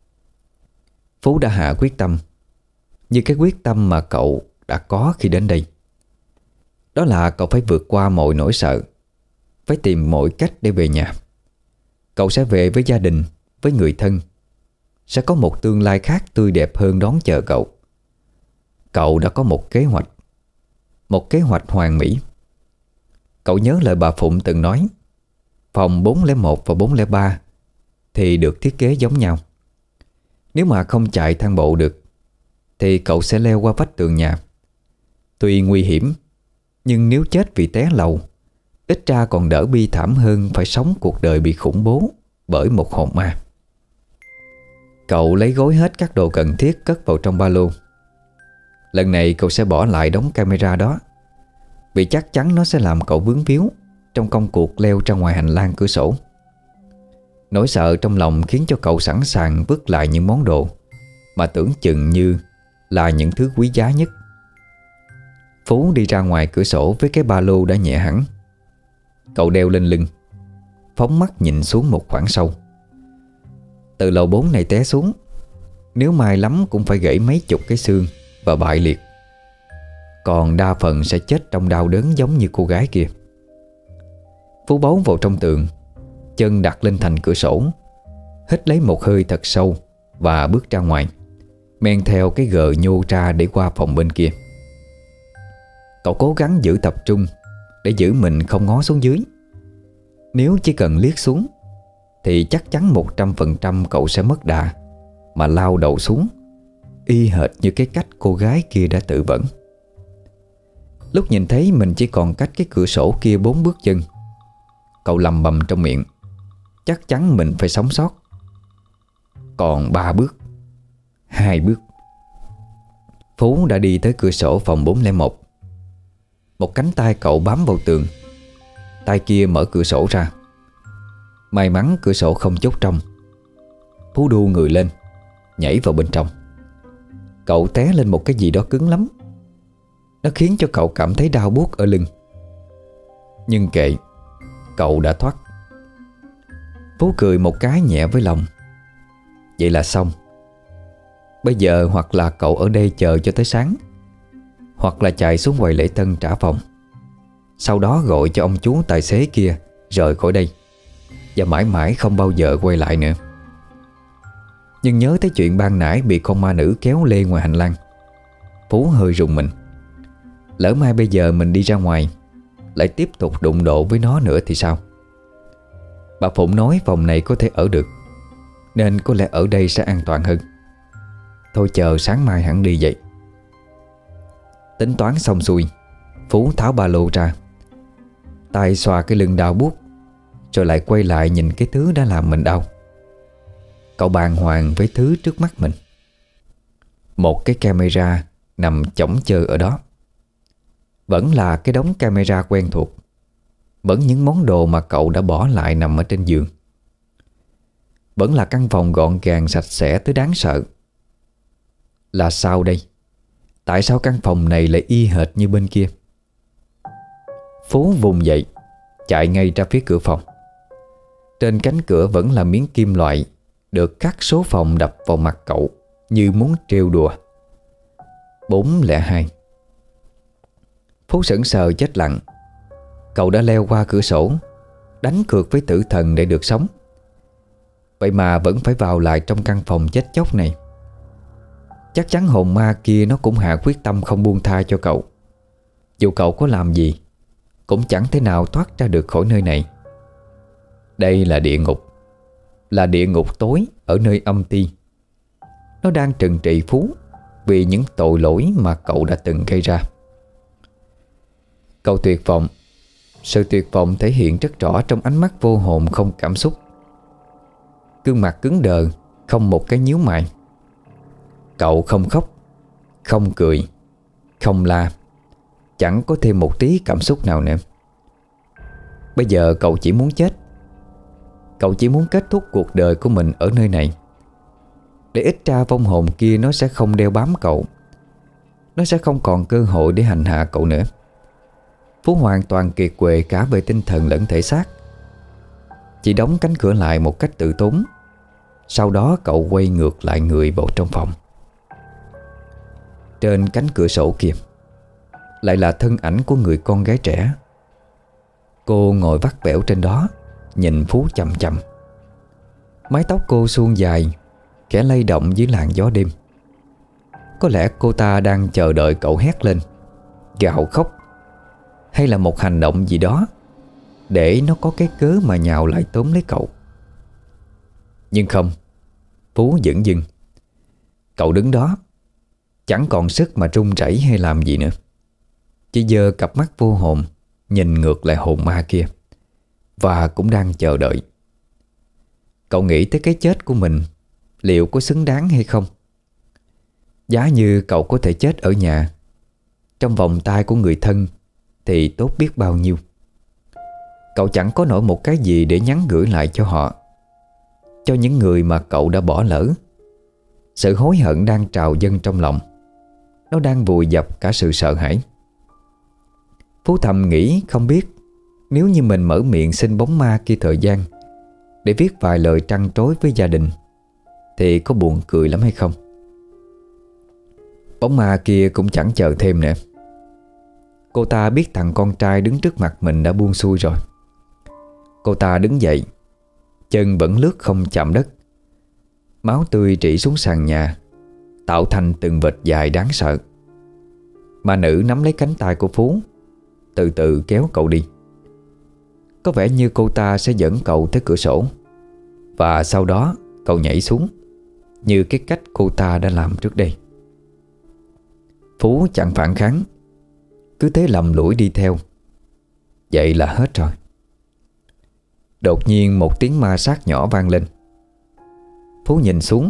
Phú đã hạ quyết tâm, như cái quyết tâm mà cậu đã có khi đến đây. Đó là cậu phải vượt qua mọi nỗi sợ, phải tìm mọi cách để về nhà. Cậu sẽ về với gia đình, với người thân. Sẽ có một tương lai khác tươi đẹp hơn đón chờ cậu. Cậu đã có một kế hoạch, một kế hoạch hoàn mỹ. Cậu nhớ lời bà Phụng từng nói, phòng 401 và 403 thì được thiết kế giống nhau. Nếu mà không chạy thang bộ được thì cậu sẽ leo qua vách tường nhà. Tuy nguy hiểm, nhưng nếu chết vì té lầu, ít ra còn đỡ bi thảm hơn phải sống cuộc đời bị khủng bố bởi một hồn ma. Cậu lấy gối hết các đồ cần thiết cất vào trong ba lô. Lần này cậu sẽ bỏ lại đống camera đó, vì chắc chắn nó sẽ làm cậu vướng víu trong công cuộc leo ra ngoài hành lang cửa sổ. Nỗi sợ trong lòng khiến cho cậu sẵn sàng vứt lại những món đồ mà tưởng chừng như là những thứ quý giá nhất. Phú đi ra ngoài cửa sổ với cái ba lô đã nhẹ hẳn. Cậu đeo lên lưng, phóng mắt nhìn xuống một khoảng sâu. Từ lầu 4 này té xuống, nếu may lắm cũng phải gãy mấy chục cái xương và bại liệt. Còn đa phần sẽ chết trong đau đớn giống như cô gái kia. Phú bấu vào trong tường, chân đặt lên thành cửa sổ, hít lấy một hơi thật sâu và bước ra ngoài, men theo cái gờ nhô ra để qua phòng bên kia. Cậu cố gắng giữ tập trung để giữ mình không ngó xuống dưới. Nếu chỉ cần liếc xuống thì chắc chắn 100% cậu sẽ mất đà mà lao đầu xuống, y hệt như cái cách cô gái kia đã tự vẫn. Lúc nhìn thấy mình chỉ còn cách cái cửa sổ kia 4 bước chân, cậu lầm bầm trong miệng, chắc chắn mình phải sống sót. Còn 3 bước, 2 bước. Phú đã đi tới cửa sổ phòng 401. một cánh tay cậu bám vào tường, tay kia mở cửa sổ ra. May mắn cửa sổ không chốt trong. Phú đu người lên, nhảy vào bên trong. Cậu té lên một cái gì đó cứng lắm. Nó khiến cho cậu cảm thấy đau buốt ở lưng. Nhưng kệ, cậu đã thoát. Phú cười một cái nhẹ với lòng. Vậy là xong. Bây giờ hoặc là cậu ở đây chờ cho tới sáng, hoặc là chạy xuống quầy lễ tân trả phòng. Sau đó gọi cho ông chú tài xế kia rời khỏi đây, và mãi mãi không bao giờ quay lại nữa. Nhưng nhớ tới chuyện ban nãy bị con ma nữ kéo lê ngoài hành lang, Phú hơi rùng mình. Lỡ mai bây giờ mình đi ra ngoài lại tiếp tục đụng độ với nó nữa thì sao? Bà Phụng nói phòng này có thể ở được, nên có lẽ ở đây sẽ an toàn hơn. Thôi chờ sáng mai hẳn đi vậy. Tính toán xong xuôi, Phú tháo ba lô ra, tay xoa cái lưng đau buốt, rồi lại quay lại nhìn cái thứ đã làm mình đau. Cậu bàng hoàng với thứ trước mắt mình. Một cái camera nằm chõng chơ ở đó. Vẫn là cái đống camera quen thuộc, vẫn những món đồ mà cậu đã bỏ lại nằm ở trên giường. Vẫn là căn phòng gọn gàng sạch sẽ tới đáng sợ. Là sao đây? Tại sao căn phòng này lại y hệt như bên kia? Phú vùng dậy, chạy ngay ra phía cửa phòng. Trên cánh cửa vẫn là miếng kim loại được khắc số phòng đập vào mặt cậu như muốn trêu đùa. 402. Phú sững sờ chết lặng. Cậu đã leo qua cửa sổ, đánh cược với tử thần để được sống. Vậy mà vẫn phải vào lại trong căn phòng chết chóc này. Chắc chắn hồn ma kia nó cũng hạ quyết tâm không buông tha cho cậu. Dù cậu có làm gì cũng chẳng thể nào thoát ra được khỏi nơi này. Đây là địa ngục, là địa ngục tối ở nơi âm ti. Nó đang trừng trị Phú vì những tội lỗi mà cậu đã từng gây ra. Cậu tuyệt vọng. Sự tuyệt vọng thể hiện rất rõ trong ánh mắt vô hồn không cảm xúc. Gương mặt cứng đờ, không một cái nhíu mày. Cậu không khóc, không cười, không la, chẳng có thêm một tí cảm xúc nào nữa. Bây giờ cậu chỉ muốn chết. Cậu chỉ muốn kết thúc cuộc đời của mình ở nơi này, để ít ra vong hồn kia nó sẽ không đeo bám cậu. Nó sẽ không còn cơ hội để hành hạ cậu nữa. Phú hoàn toàn kiệt quệ cả về tinh thần lẫn thể xác. Chỉ đóng cánh cửa lại một cách tự tốn. Sau đó cậu quay ngược lại người vào trong phòng. Trên cánh cửa sổ kia lại là thân ảnh của người con gái trẻ. Cô ngồi vắt vẻo trên đó, nhìn Phú chằm chằm. Mái tóc cô suôn dài, khẽ lay động dưới làn gió đêm. Có lẽ cô ta đang chờ đợi cậu hét lên, gào khóc, hay là một hành động gì đó để nó có cái cớ mà nhào lại tóm lấy cậu. Nhưng không, Phú dửng dưng. Cậu đứng đó, chẳng còn sức mà run rẩy hay làm gì nữa. Chỉ giơ cặp mắt vô hồn nhìn ngược lại hồn ma kia, và cũng đang chờ đợi. Cậu nghĩ tới cái chết của mình liệu có xứng đáng hay không. Giá như cậu có thể chết ở nhà, trong vòng tay của người thân, thì tốt biết bao nhiêu. Cậu chẳng có nổi một cái gì để nhắn gửi lại cho họ, cho những người mà cậu đã bỏ lỡ. Sự hối hận đang trào dâng trong lòng. Nó đang vùi dập cả sự sợ hãi. Phú thầm nghĩ không biết nếu như mình mở miệng xin bóng ma kia thời gian để viết vài lời trăn trối với gia đình thì có buồn cười lắm hay không. Bóng ma kia cũng chẳng chờ thêm nữa. Cô ta biết thằng con trai đứng trước mặt mình đã buông xuôi rồi. Cô ta đứng dậy, chân vẫn lướt không chạm đất. Máu tươi rỉ xuống sàn nhà, tạo thành từng vệt dài đáng sợ. Ma nữ nắm lấy cánh tay của Phú, từ từ kéo cậu đi. Có vẻ như cô ta sẽ dẫn cậu tới cửa sổ, và sau đó cậu nhảy xuống, như cái cách cô ta đã làm trước đây. Phú chẳng phản kháng, cứ thế lầm lũi đi theo. Vậy là hết rồi. Đột nhiên một tiếng ma sát nhỏ vang lên. Phú nhìn xuống.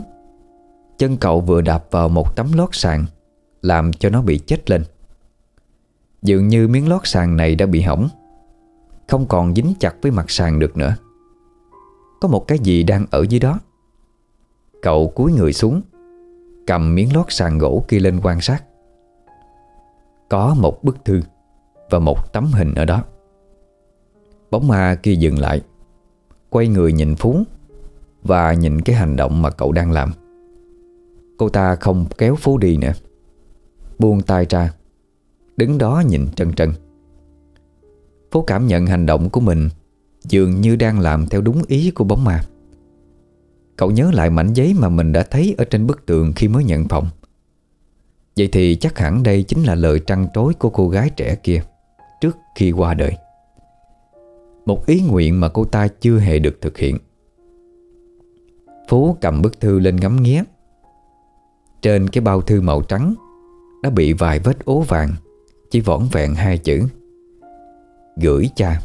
Chân cậu vừa đạp vào một tấm lót sàn, làm cho nó bị chếch lên. Dường như miếng lót sàn này đã bị hỏng, không còn dính chặt với mặt sàn được nữa. Có một cái gì đang ở dưới đó. Cậu cúi người xuống, cầm miếng lót sàn gỗ kia lên quan sát. Có một bức thư và một tấm hình ở đó. Bóng ma kia dừng lại, quay người nhìn Phú và nhìn cái hành động mà cậu đang làm. Cô ta không kéo Phú đi nữa, buông tay ra, đứng đó nhìn trân trân. Phú cảm nhận hành động của mình dường như đang làm theo đúng ý của bóng ma. Cậu nhớ lại mảnh giấy mà mình đã thấy ở trên bức tường khi mới nhận phòng. Vậy thì chắc hẳn đây chính là lời trăn trối của cô gái trẻ kia trước khi qua đời. Một ý nguyện mà cô ta chưa hề được thực hiện. Phú cầm bức thư lên ngắm nghía. Trên cái bao thư màu trắng đã bị vài vết ố vàng, chỉ vỏn vẹn 2 chữ: gửi cha.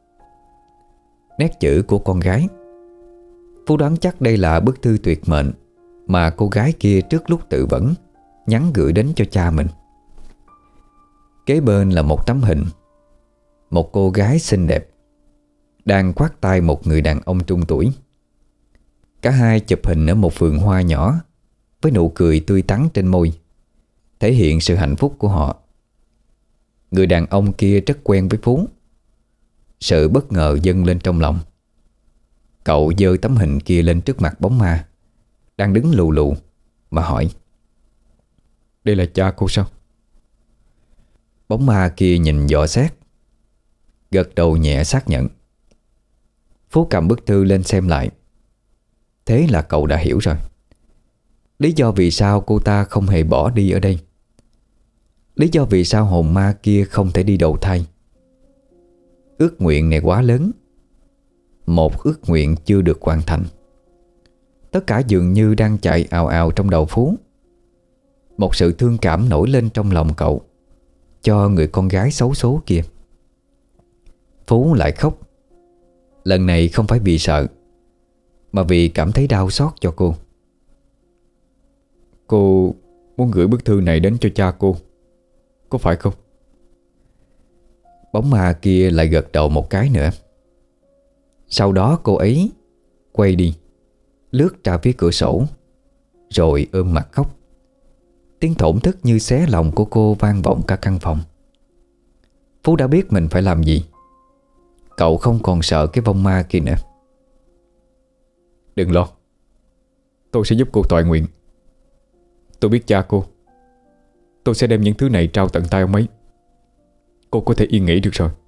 Nét chữ của con gái. Phú đoán chắc đây là bức thư tuyệt mệnh mà cô gái kia trước lúc tự vẫn nhắn gửi đến cho cha mình. Kế bên là một tấm hình. Một cô gái xinh đẹp đang khoác tay một người đàn ông trung tuổi. Cả hai chụp hình ở một vườn hoa nhỏ, với nụ cười tươi tắn trên môi, thể hiện sự hạnh phúc của họ. Người đàn ông kia rất quen với Phú. Sự bất ngờ dâng lên trong lòng. Cậu giơ tấm hình kia lên trước mặt bóng ma đang đứng lù lù mà hỏi: đây là cha cô sao? Bóng ma kia nhìn dò xét, gật đầu nhẹ xác nhận. Phú cầm bức thư lên xem lại. Thế là cậu đã hiểu rồi. Lý do vì sao cô ta không hề bỏ đi ở đây. Lý do vì sao hồn ma kia không thể đi đầu thai. Ước nguyện này quá lớn. Một ước nguyện chưa được hoàn thành. Tất cả dường như đang chạy ào ào trong đầu Phú. Một sự thương cảm nổi lên trong lòng cậu cho người con gái xấu số kia. Phú lại khóc. Lần này không phải vì sợ, mà vì cảm thấy đau xót cho cô. Cô muốn gửi bức thư này đến cho cha cô, có phải không? Bóng ma kia lại gật đầu một cái nữa. Sau đó cô ấy quay đi, lướt ra phía cửa sổ, rồi ôm mặt khóc. Tiếng thổn thức như xé lòng của cô vang vọng cả căn phòng. Phú đã biết mình phải làm gì. Cậu không còn sợ cái vong ma kia nữa. Đừng lo, tôi sẽ giúp cô toại nguyện. Tôi biết cha cô. Tôi sẽ đem những thứ này trao tận tay ông ấy. Cô có thể yên nghỉ được rồi.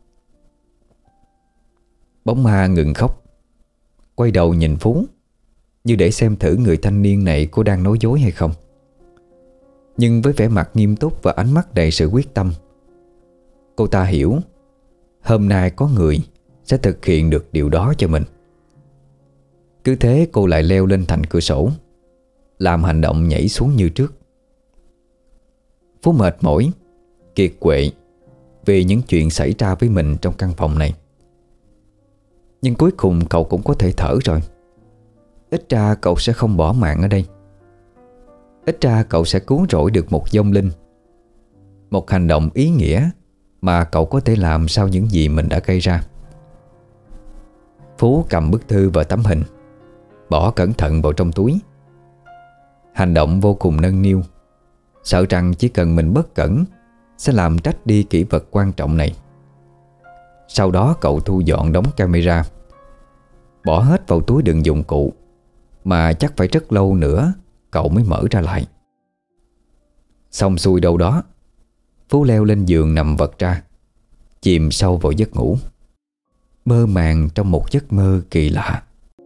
Bóng ma ngừng khóc, quay đầu nhìn Phú, như để xem thử người thanh niên này có đang nói dối hay không. Nhưng với vẻ mặt nghiêm túc và ánh mắt đầy sự quyết tâm, cô ta hiểu hôm nay có người sẽ thực hiện được điều đó cho mình. Cứ thế cô lại leo lên thành cửa sổ, làm hành động nhảy xuống như trước. Phú mệt mỏi, kiệt quệ vì những chuyện xảy ra với mình trong căn phòng này. Nhưng cuối cùng cậu cũng có thể thở rồi. Ít ra cậu sẽ không bỏ mạng ở đây. Ít ra cậu sẽ cứu rỗi được một vong linh. Một hành động ý nghĩa mà cậu có thể làm sau những gì mình đã gây ra. Phú cầm bức thư và tấm hình, bỏ cẩn thận vào trong túi. Hành động vô cùng nâng niu, sợ rằng chỉ cần mình bất cẩn sẽ làm trách đi kỷ vật quan trọng này. Sau đó cậu thu dọn đống camera, bỏ hết vào túi đựng dụng cụ, mà chắc phải rất lâu nữa cậu mới mở ra lại. Xong xuôi đâu đó, Phú leo lên giường nằm vật ra, chìm sâu vào giấc ngủ, mơ màng trong một giấc mơ kỳ lạ.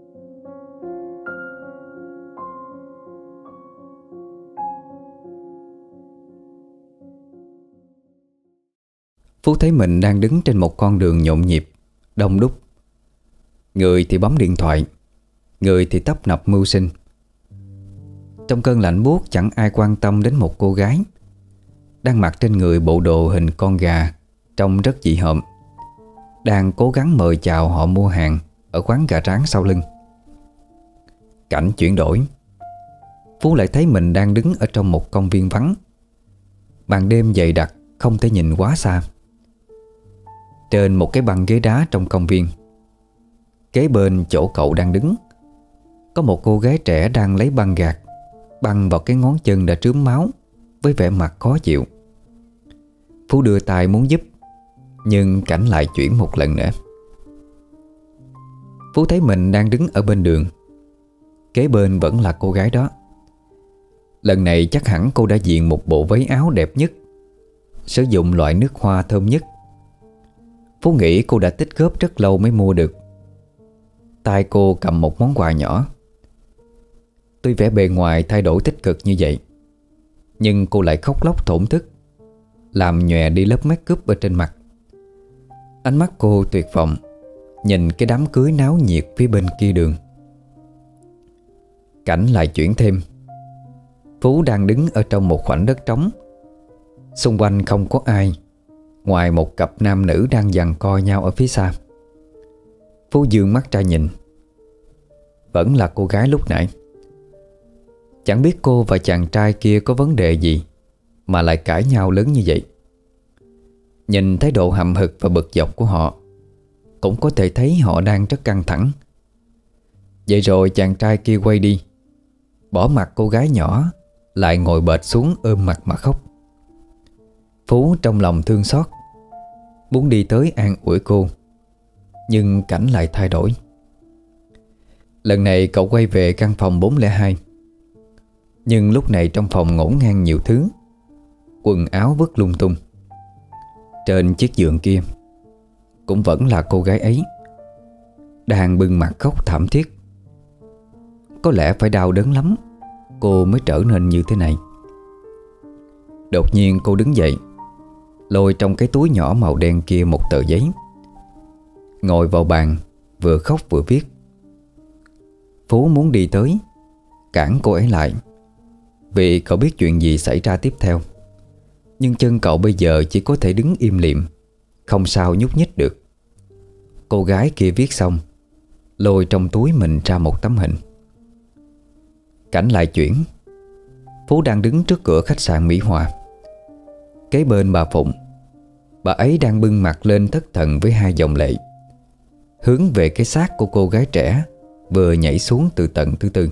Phú thấy mình đang đứng trên một con đường nhộn nhịp, đông đúc. Người thì bấm điện thoại, người thì tấp nập mưu sinh. Trong cơn lạnh buốt chẳng ai quan tâm đến một cô gái đang mặc trên người bộ đồ hình con gà trông rất dị hợm, đang cố gắng mời chào họ mua hàng ở quán gà rán sau lưng. Cảnh chuyển đổi, Phú lại thấy mình đang đứng ở trong một công viên vắng. Màn đêm dày đặc không thể nhìn quá xa. Trên một cái băng ghế đá trong công viên, kế bên chỗ cậu đang đứng, có một cô gái trẻ đang lấy băng gạc băng vào cái ngón chân đã trướm máu với vẻ mặt khó chịu. Phú đưa tay muốn giúp, nhưng cảnh lại chuyển một lần nữa. Phú thấy mình đang đứng ở bên đường, kế bên vẫn là cô gái đó. Lần này chắc hẳn cô đã diện một bộ váy áo đẹp nhất, sử dụng loại nước hoa thơm nhất. Phú nghĩ cô đã tích góp rất lâu mới mua được. Tay cô cầm một món quà nhỏ. Tuy vẻ bề ngoài thay đổi tích cực như vậy, nhưng cô lại khóc lóc thổn thức, làm nhòe đi lớp make up ở trên mặt. Ánh mắt cô tuyệt vọng nhìn cái đám cưới náo nhiệt phía bên kia đường. Cảnh lại chuyển thêm. Phú đang đứng ở trong một khoảnh đất trống. Xung quanh không có ai, ngoài một cặp nam nữ đang giằng co nhau ở phía xa. Phú dương mắt ra nhìn. Vẫn là cô gái lúc nãy. Chẳng biết cô và chàng trai kia có vấn đề gì mà lại cãi nhau lớn như vậy. Nhìn thái độ hậm hực và bực dọc của họ, cũng có thể thấy họ đang rất căng thẳng. Vậy rồi chàng trai kia quay đi, bỏ mặc cô gái nhỏ lại ngồi bệt xuống ôm mặt mà khóc. Phú trong lòng thương xót, muốn đi tới an ủi cô, nhưng cảnh lại thay đổi. Lần này cậu quay về căn phòng 402. Nhưng lúc này trong phòng ngổn ngang nhiều thứ, quần áo vứt lung tung. Trên chiếc giường kia cũng vẫn là cô gái ấy, đang bưng mặt khóc thảm thiết. Có lẽ phải đau đớn lắm cô mới trở nên như thế này. Đột nhiên cô đứng dậy, lôi trong cái túi nhỏ màu đen kia một tờ giấy, ngồi vào bàn, vừa khóc vừa viết. Phú muốn đi tới cản cô ấy lại, vì cậu biết chuyện gì xảy ra tiếp theo. Nhưng chân cậu bây giờ chỉ có thể đứng im lìm, không sao nhúc nhích được. Cô gái kia viết xong, lôi trong túi mình ra một tấm hình. Cảnh lại chuyển. Phú đang đứng trước cửa khách sạn Mỹ Hòa. Kế bên bà Phụng, bà ấy đang bưng mặt lên thất thần với hai dòng lệ, hướng về cái xác của cô gái trẻ vừa nhảy xuống từ tầng thứ tư.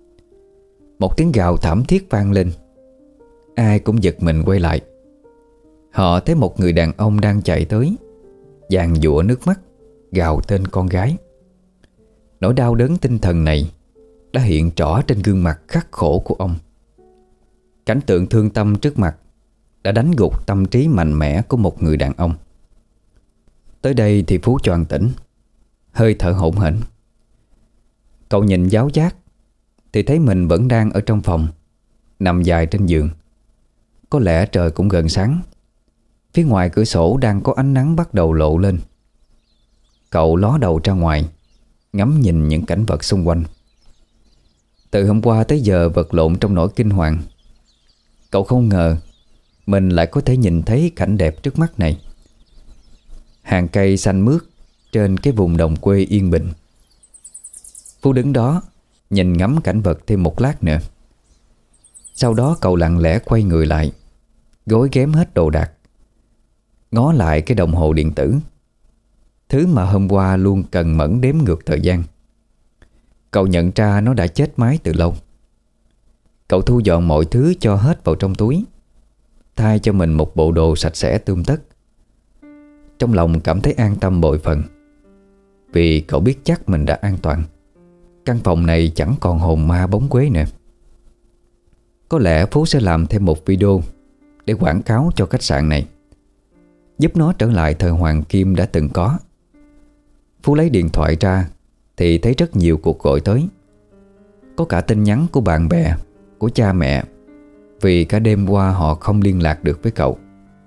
Một tiếng gào thảm thiết vang lên. Ai cũng giật mình quay lại. Họ thấy một người đàn ông đang chạy tới, giàn giụa nước mắt, gào tên con gái. Nỗi đau đớn tinh thần này đã hiện rõ trên gương mặt khắc khổ của ông. Cảnh tượng thương tâm trước mặt đã đánh gục tâm trí mạnh mẽ của một người đàn ông. Tới đây thì Phú choàng tỉnh, hơi thở hổn hển. Cậu nhìn giáo giác thì thấy mình vẫn đang ở trong phòng, nằm dài trên giường. Có lẽ trời cũng gần sáng. Phía ngoài cửa sổ đang có ánh nắng bắt đầu lộ lên. Cậu ló đầu ra ngoài, ngắm nhìn những cảnh vật xung quanh. Từ hôm qua tới giờ vật lộn trong nỗi kinh hoàng, cậu không ngờ mình lại có thể nhìn thấy cảnh đẹp trước mắt này. Hàng cây xanh mướt trên cái vùng đồng quê yên bình. Phú đứng đó nhìn ngắm cảnh vật thêm một lát nữa. Sau đó cậu lặng lẽ quay người lại, gối ghém hết đồ đạc, ngó lại cái đồng hồ điện tử, thứ mà hôm qua luôn cần mẫn đếm ngược thời gian. Cậu nhận ra nó đã chết máy từ lâu. Cậu thu dọn mọi thứ cho hết vào trong túi, thay cho mình một bộ đồ sạch sẽ tươm tất. Trong lòng cảm thấy an tâm bội phần, vì cậu biết chắc mình đã an toàn. Căn phòng này chẳng còn hồn ma bóng quế nữa. Có lẽ Phú sẽ làm thêm một video để quảng cáo cho khách sạn này, giúp nó trở lại thời hoàng kim đã từng có. Phú lấy điện thoại ra thì thấy rất nhiều cuộc gọi tới. Có cả tin nhắn của bạn bè, của cha mẹ, vì cả đêm qua họ không liên lạc được với cậu.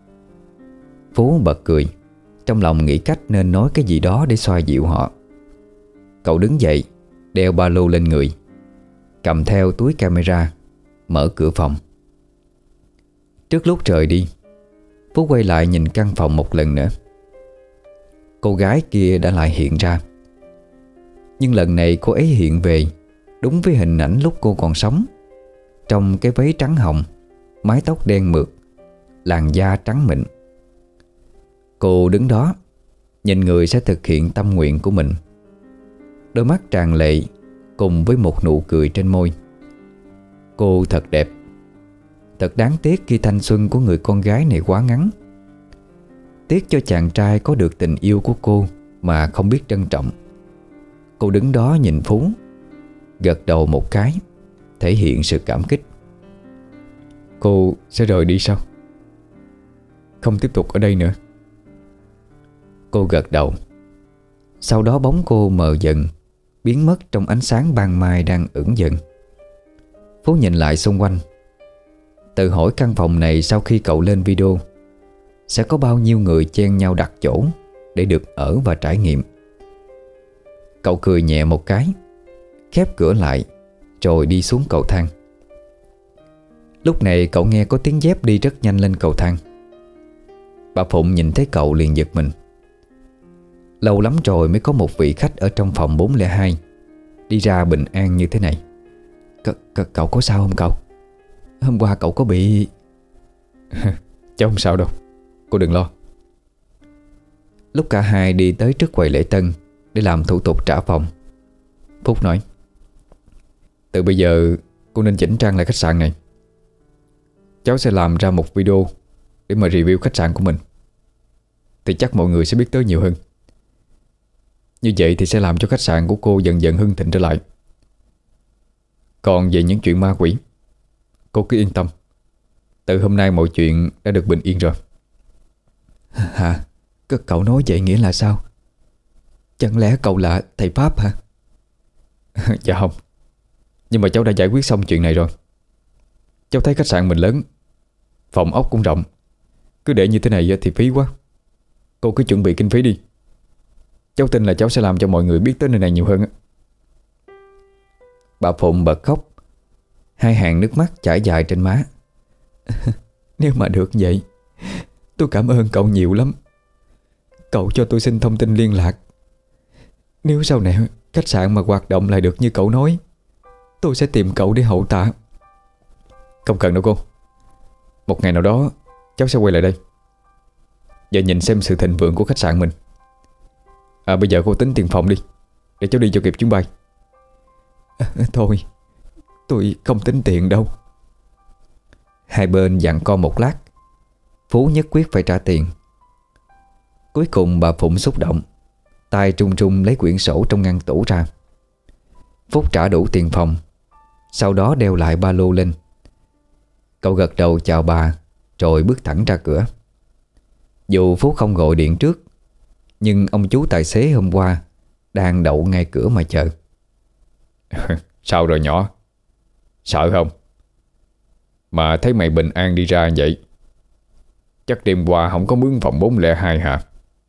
Phú bật cười, trong lòng nghĩ cách nên nói cái gì đó để xoa dịu họ. Cậu đứng dậy, đeo ba lô lên người, cầm theo túi camera, mở cửa phòng. Trước lúc trời đi, Phú quay lại nhìn căn phòng một lần nữa. Cô gái kia đã lại hiện ra. Nhưng lần này cô ấy hiện về đúng với hình ảnh lúc cô còn sống, trong cái váy trắng hồng, mái tóc đen mượt, làn da trắng mịn. Cô đứng đó, nhìn người sẽ thực hiện tâm nguyện của mình. Đôi mắt tràn lệ cùng với một nụ cười trên môi. Cô thật đẹp. Thật đáng tiếc khi thanh xuân của người con gái này quá ngắn. Tiếc cho chàng trai có được tình yêu của cô mà không biết trân trọng. Cô đứng đó nhìn Phú, gật đầu một cái, thể hiện sự cảm kích. Cô sẽ rời đi sao? Không tiếp tục ở đây nữa? Cô gật đầu. Sau đó bóng cô mờ dần, biến mất trong ánh sáng ban mai đang ửng dần. Phú nhìn lại xung quanh, tự hỏi căn phòng này sau khi cậu lên video sẽ có bao nhiêu người chen nhau đặt chỗ để được ở và trải nghiệm. Cậu cười nhẹ một cái, khép cửa lại rồi đi xuống cầu thang. Lúc này cậu nghe có tiếng dép đi rất nhanh lên cầu thang. Bà Phụng nhìn thấy cậu liền giật mình. Lâu lắm rồi mới có một vị khách ở trong phòng 402 đi ra bình an như thế này. Cậu có sao không cậu? Hôm qua cậu có bị... Cháu không sao đâu, cô đừng lo. Lúc cả hai đi tới trước quầy lễ tân để làm thủ tục trả phòng, Phúc nói: từ bây giờ cô nên chỉnh trang lại khách sạn này. Cháu sẽ làm ra một video để mà review khách sạn của mình, thì chắc mọi người sẽ biết tới nhiều hơn. Như vậy thì sẽ làm cho khách sạn của cô dần dần hưng thịnh trở lại. Còn về những chuyện ma quỷ, cô cứ yên tâm. Từ hôm nay mọi chuyện đã được bình yên rồi. Hả? Cậu nói vậy nghĩa là sao? Chẳng lẽ cậu là thầy Pháp hả? Dạ không. Nhưng mà cháu đã giải quyết xong chuyện này rồi. Cháu thấy khách sạn mình lớn, phòng ốc cũng rộng. Cứ để như thế này thì phí quá. Cô cứ chuẩn bị kinh phí đi. Cháu tin là cháu sẽ làm cho mọi người biết tới nơi này nhiều hơn. Bà Phụng bật khóc, hai hàng nước mắt chảy dài trên má. Nếu mà được vậy, tôi cảm ơn cậu nhiều lắm. Cậu cho tôi xin thông tin liên lạc. Nếu sau này khách sạn mà hoạt động lại được như cậu nói, tôi sẽ tìm cậu để hậu tạ. Không cần đâu cô. Một ngày nào đó cháu sẽ quay lại đây. Giờ nhìn xem sự thịnh vượng của khách sạn mình. Bây giờ cô tính tiền phòng đi, để cháu đi cho kịp chuyến bay. Thôi, tôi không tính tiền đâu. Hai bên giằng co một lát, Phú nhất quyết phải trả tiền. Cuối cùng bà Phụng xúc động, tay trung trung lấy quyển sổ trong ngăn tủ ra. Phúc trả đủ tiền phòng, sau đó đeo lại ba lô lên. Cậu gật đầu chào bà rồi bước thẳng ra cửa. Dù Phúc không gọi điện trước, nhưng ông chú tài xế hôm qua đang đậu ngay cửa mà chờ. Sao rồi nhỏ? Sợ không? Mà thấy mày bình an đi ra vậy, chắc đêm qua không có mướn phòng 402 hả?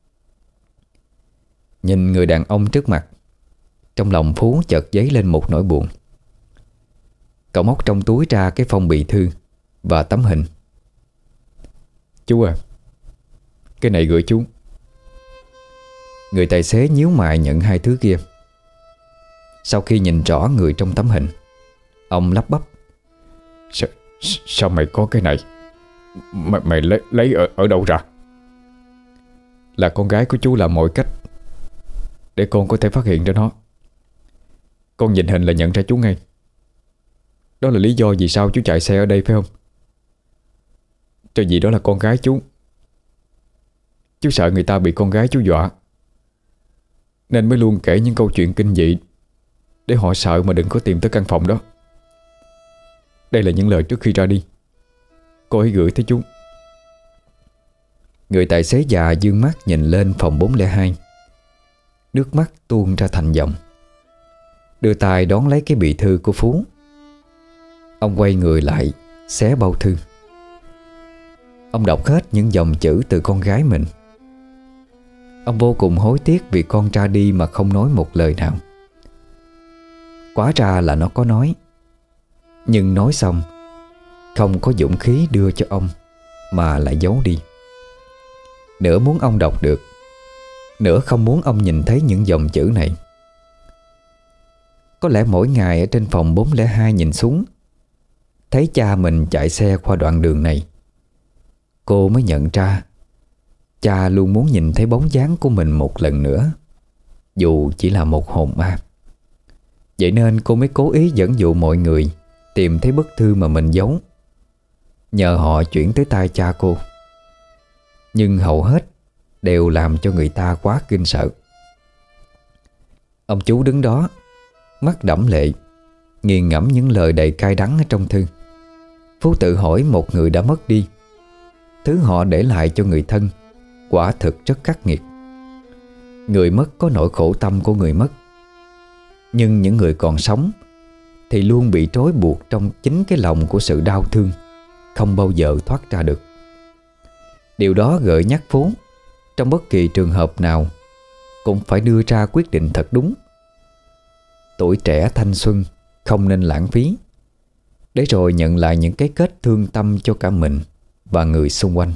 Nhìn người đàn ông trước mặt, trong lòng Phú chợt dấy lên một nỗi buồn. Cậu móc trong túi ra cái phong bì thư và tấm hình. Chú à, cái này gửi chú. Người tài xế nhíu mày nhận hai thứ kia. Sau khi nhìn rõ người trong tấm hình, ông lắp bắp: Sao mày có cái này? Mày lấy ở đâu ra? Là con gái của chú làm mọi cách để con có thể phát hiện ra nó. Con nhìn hình là nhận ra chú ngay. Đó là lý do vì sao chú chạy xe ở đây phải không? Cho vì đó là con gái chú. Chú sợ người ta bị con gái chú dọa, nên mới luôn kể những câu chuyện kinh dị để họ sợ mà đừng có tìm tới căn phòng đó. Đây là những lời trước khi ra đi, cô ấy gửi tới chú. Người tài xế già dương mắt nhìn lên phòng 402, nước mắt tuôn ra thành dòng, đưa tay đón lấy cái bì thư của Phú. Ông quay người lại, xé bao thư. Ông đọc hết những dòng chữ từ con gái mình. Ông vô cùng hối tiếc vì con ra đi mà không nói một lời nào. Quá ra là nó có nói, nhưng nói xong không có dũng khí đưa cho ông mà lại giấu đi. Nửa muốn ông đọc được, nửa không muốn ông nhìn thấy những dòng chữ này. Có lẽ mỗi ngày ở trên phòng 402 nhìn xuống, thấy cha mình chạy xe qua đoạn đường này, cô mới nhận ra cha luôn muốn nhìn thấy bóng dáng của mình một lần nữa, dù chỉ là một hồn ma. Vậy nên cô mới cố ý dẫn dụ mọi người tìm thấy bức thư mà mình giấu, nhờ họ chuyển tới tay cha cô. Nhưng hầu hết đều làm cho người ta quá kinh sợ. Ông chú đứng đó, mắt đẫm lệ, nghiền ngẫm những lời đầy cay đắng ở trong thư. Phú tự hỏi một người đã mất đi, thứ họ để lại cho người thân quả thực rất khắc nghiệt. Người mất có nỗi khổ tâm của người mất, nhưng những người còn sống thì luôn bị trói buộc trong chính cái lòng của sự đau thương, không bao giờ thoát ra được. Điều đó gợi nhắc Phú, trong bất kỳ trường hợp nào cũng phải đưa ra quyết định thật đúng. Tuổi trẻ thanh xuân không nên lãng phí, để rồi nhận lại những cái kết thương tâm cho cả mình và người xung quanh.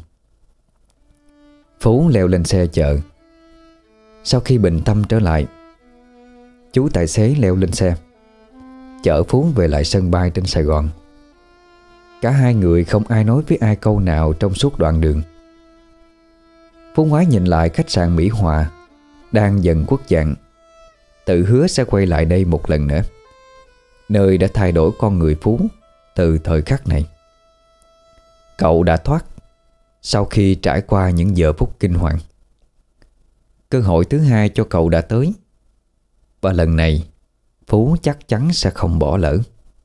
Phú leo lên xe chợ. Sau khi bình tâm trở lại, chú tài xế leo lên xe chở Phú về lại sân bay trên Sài Gòn. Cả hai người không ai nói với ai câu nào trong suốt đoạn đường. Phú ngoái nhìn lại khách sạn Mỹ Hòa đang dần khuất dạng, tự hứa sẽ quay lại đây một lần nữa, nơi đã thay đổi con người Phú từ thời khắc này. Cậu đã thoát sau khi trải qua những giờ phút kinh hoàng. Cơ hội thứ hai cho cậu đã tới, và lần này Phú chắc chắn sẽ không bỏ lỡ.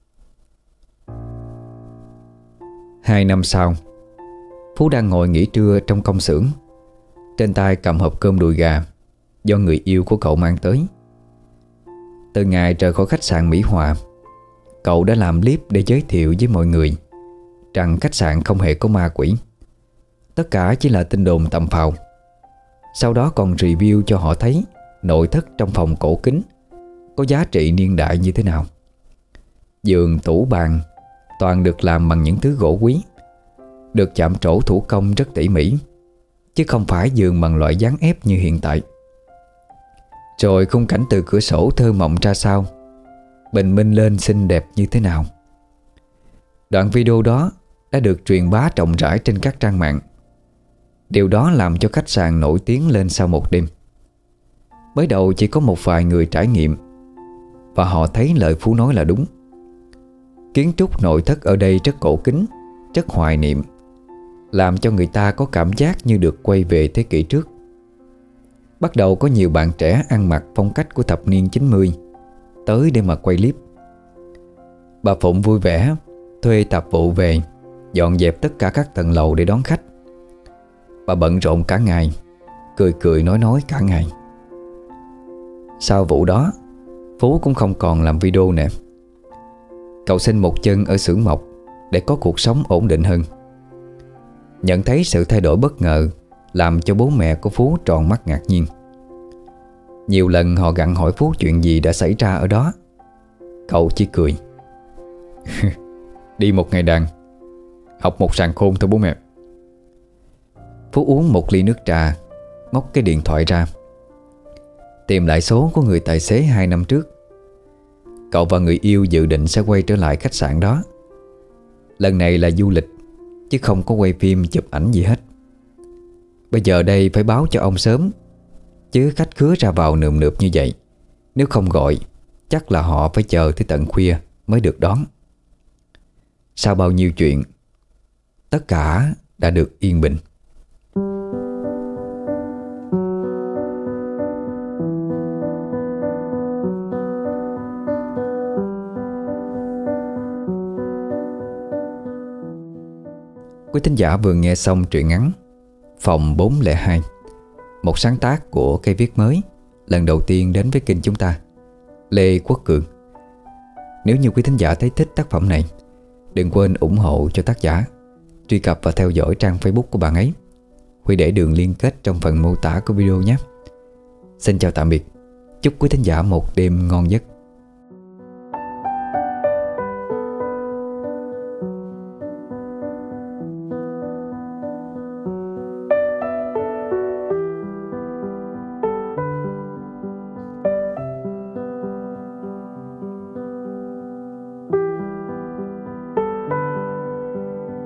2 năm sau, Phú đang ngồi nghỉ trưa trong công xưởng, trên tay cầm hộp cơm đùi gà do người yêu của cậu mang tới. Từ ngày rời khỏi khách sạn Mỹ Hòa, cậu đã làm clip để giới thiệu với mọi người rằng khách sạn không hề có ma quỷ. Tất cả chỉ là tin đồn tầm phào. Sau đó còn review cho họ thấy nội thất trong phòng cổ kính có giá trị niên đại như thế nào. Giường, tủ, bàn toàn được làm bằng những thứ gỗ quý, được chạm trổ thủ công rất tỉ mỉ, chứ không phải giường bằng loại dán ép như hiện tại. Rồi khung cảnh từ cửa sổ thơ mộng ra sao, bình minh lên xinh đẹp như thế nào. Đoạn video đó đã được truyền bá rộng rãi trên các trang mạng. Điều đó làm cho khách sạn nổi tiếng lên sau một đêm. Mới đầu chỉ có một vài người trải nghiệm, và họ thấy lời Phú nói là đúng. Kiến trúc nội thất ở đây rất cổ kính, rất hoài niệm, làm cho người ta có cảm giác như được quay về thế kỷ trước. Bắt đầu có nhiều bạn trẻ ăn mặc phong cách của thập niên 90 tới để mà quay clip. Bà Phụng vui vẻ thuê tạp vụ về dọn dẹp tất cả các tầng lầu để đón khách. Bà bận rộn cả ngày, cười cười nói cả ngày. Sau vụ đó, Phú cũng không còn làm video nữa. Cậu xin một chân ở xưởng mộc để có cuộc sống ổn định hơn. Nhận thấy sự thay đổi bất ngờ làm cho bố mẹ của Phú tròn mắt ngạc nhiên. Nhiều lần họ gặng hỏi Phú chuyện gì đã xảy ra ở đó. Cậu chỉ cười. Đi một ngày đàn, học một sàng khôn thôi bố mẹ. Phú uống một ly nước trà, móc cái điện thoại ra, tìm lại số của người tài xế 2 năm trước. Cậu và người yêu dự định sẽ quay trở lại khách sạn đó. Lần này là du lịch, chứ không có quay phim chụp ảnh gì hết. Bây giờ đây phải báo cho ông sớm, chứ khách khứa ra vào nườm nượp như vậy, nếu không gọi chắc là họ phải chờ tới tận khuya mới được đón. Sau bao nhiêu chuyện, tất cả đã được yên bình. Quý thính giả vừa nghe xong truyện ngắn Phòng 402, một sáng tác của cây viết mới lần đầu tiên đến với kênh chúng ta, Lê Quốc Cường. Nếu như quý thính giả thấy thích tác phẩm này, đừng quên ủng hộ cho tác giả. Truy cập và theo dõi trang Facebook của bạn ấy. Huy để đường liên kết trong phần mô tả của video nhé. Xin chào tạm biệt. Chúc quý thính giả một đêm ngon giấc.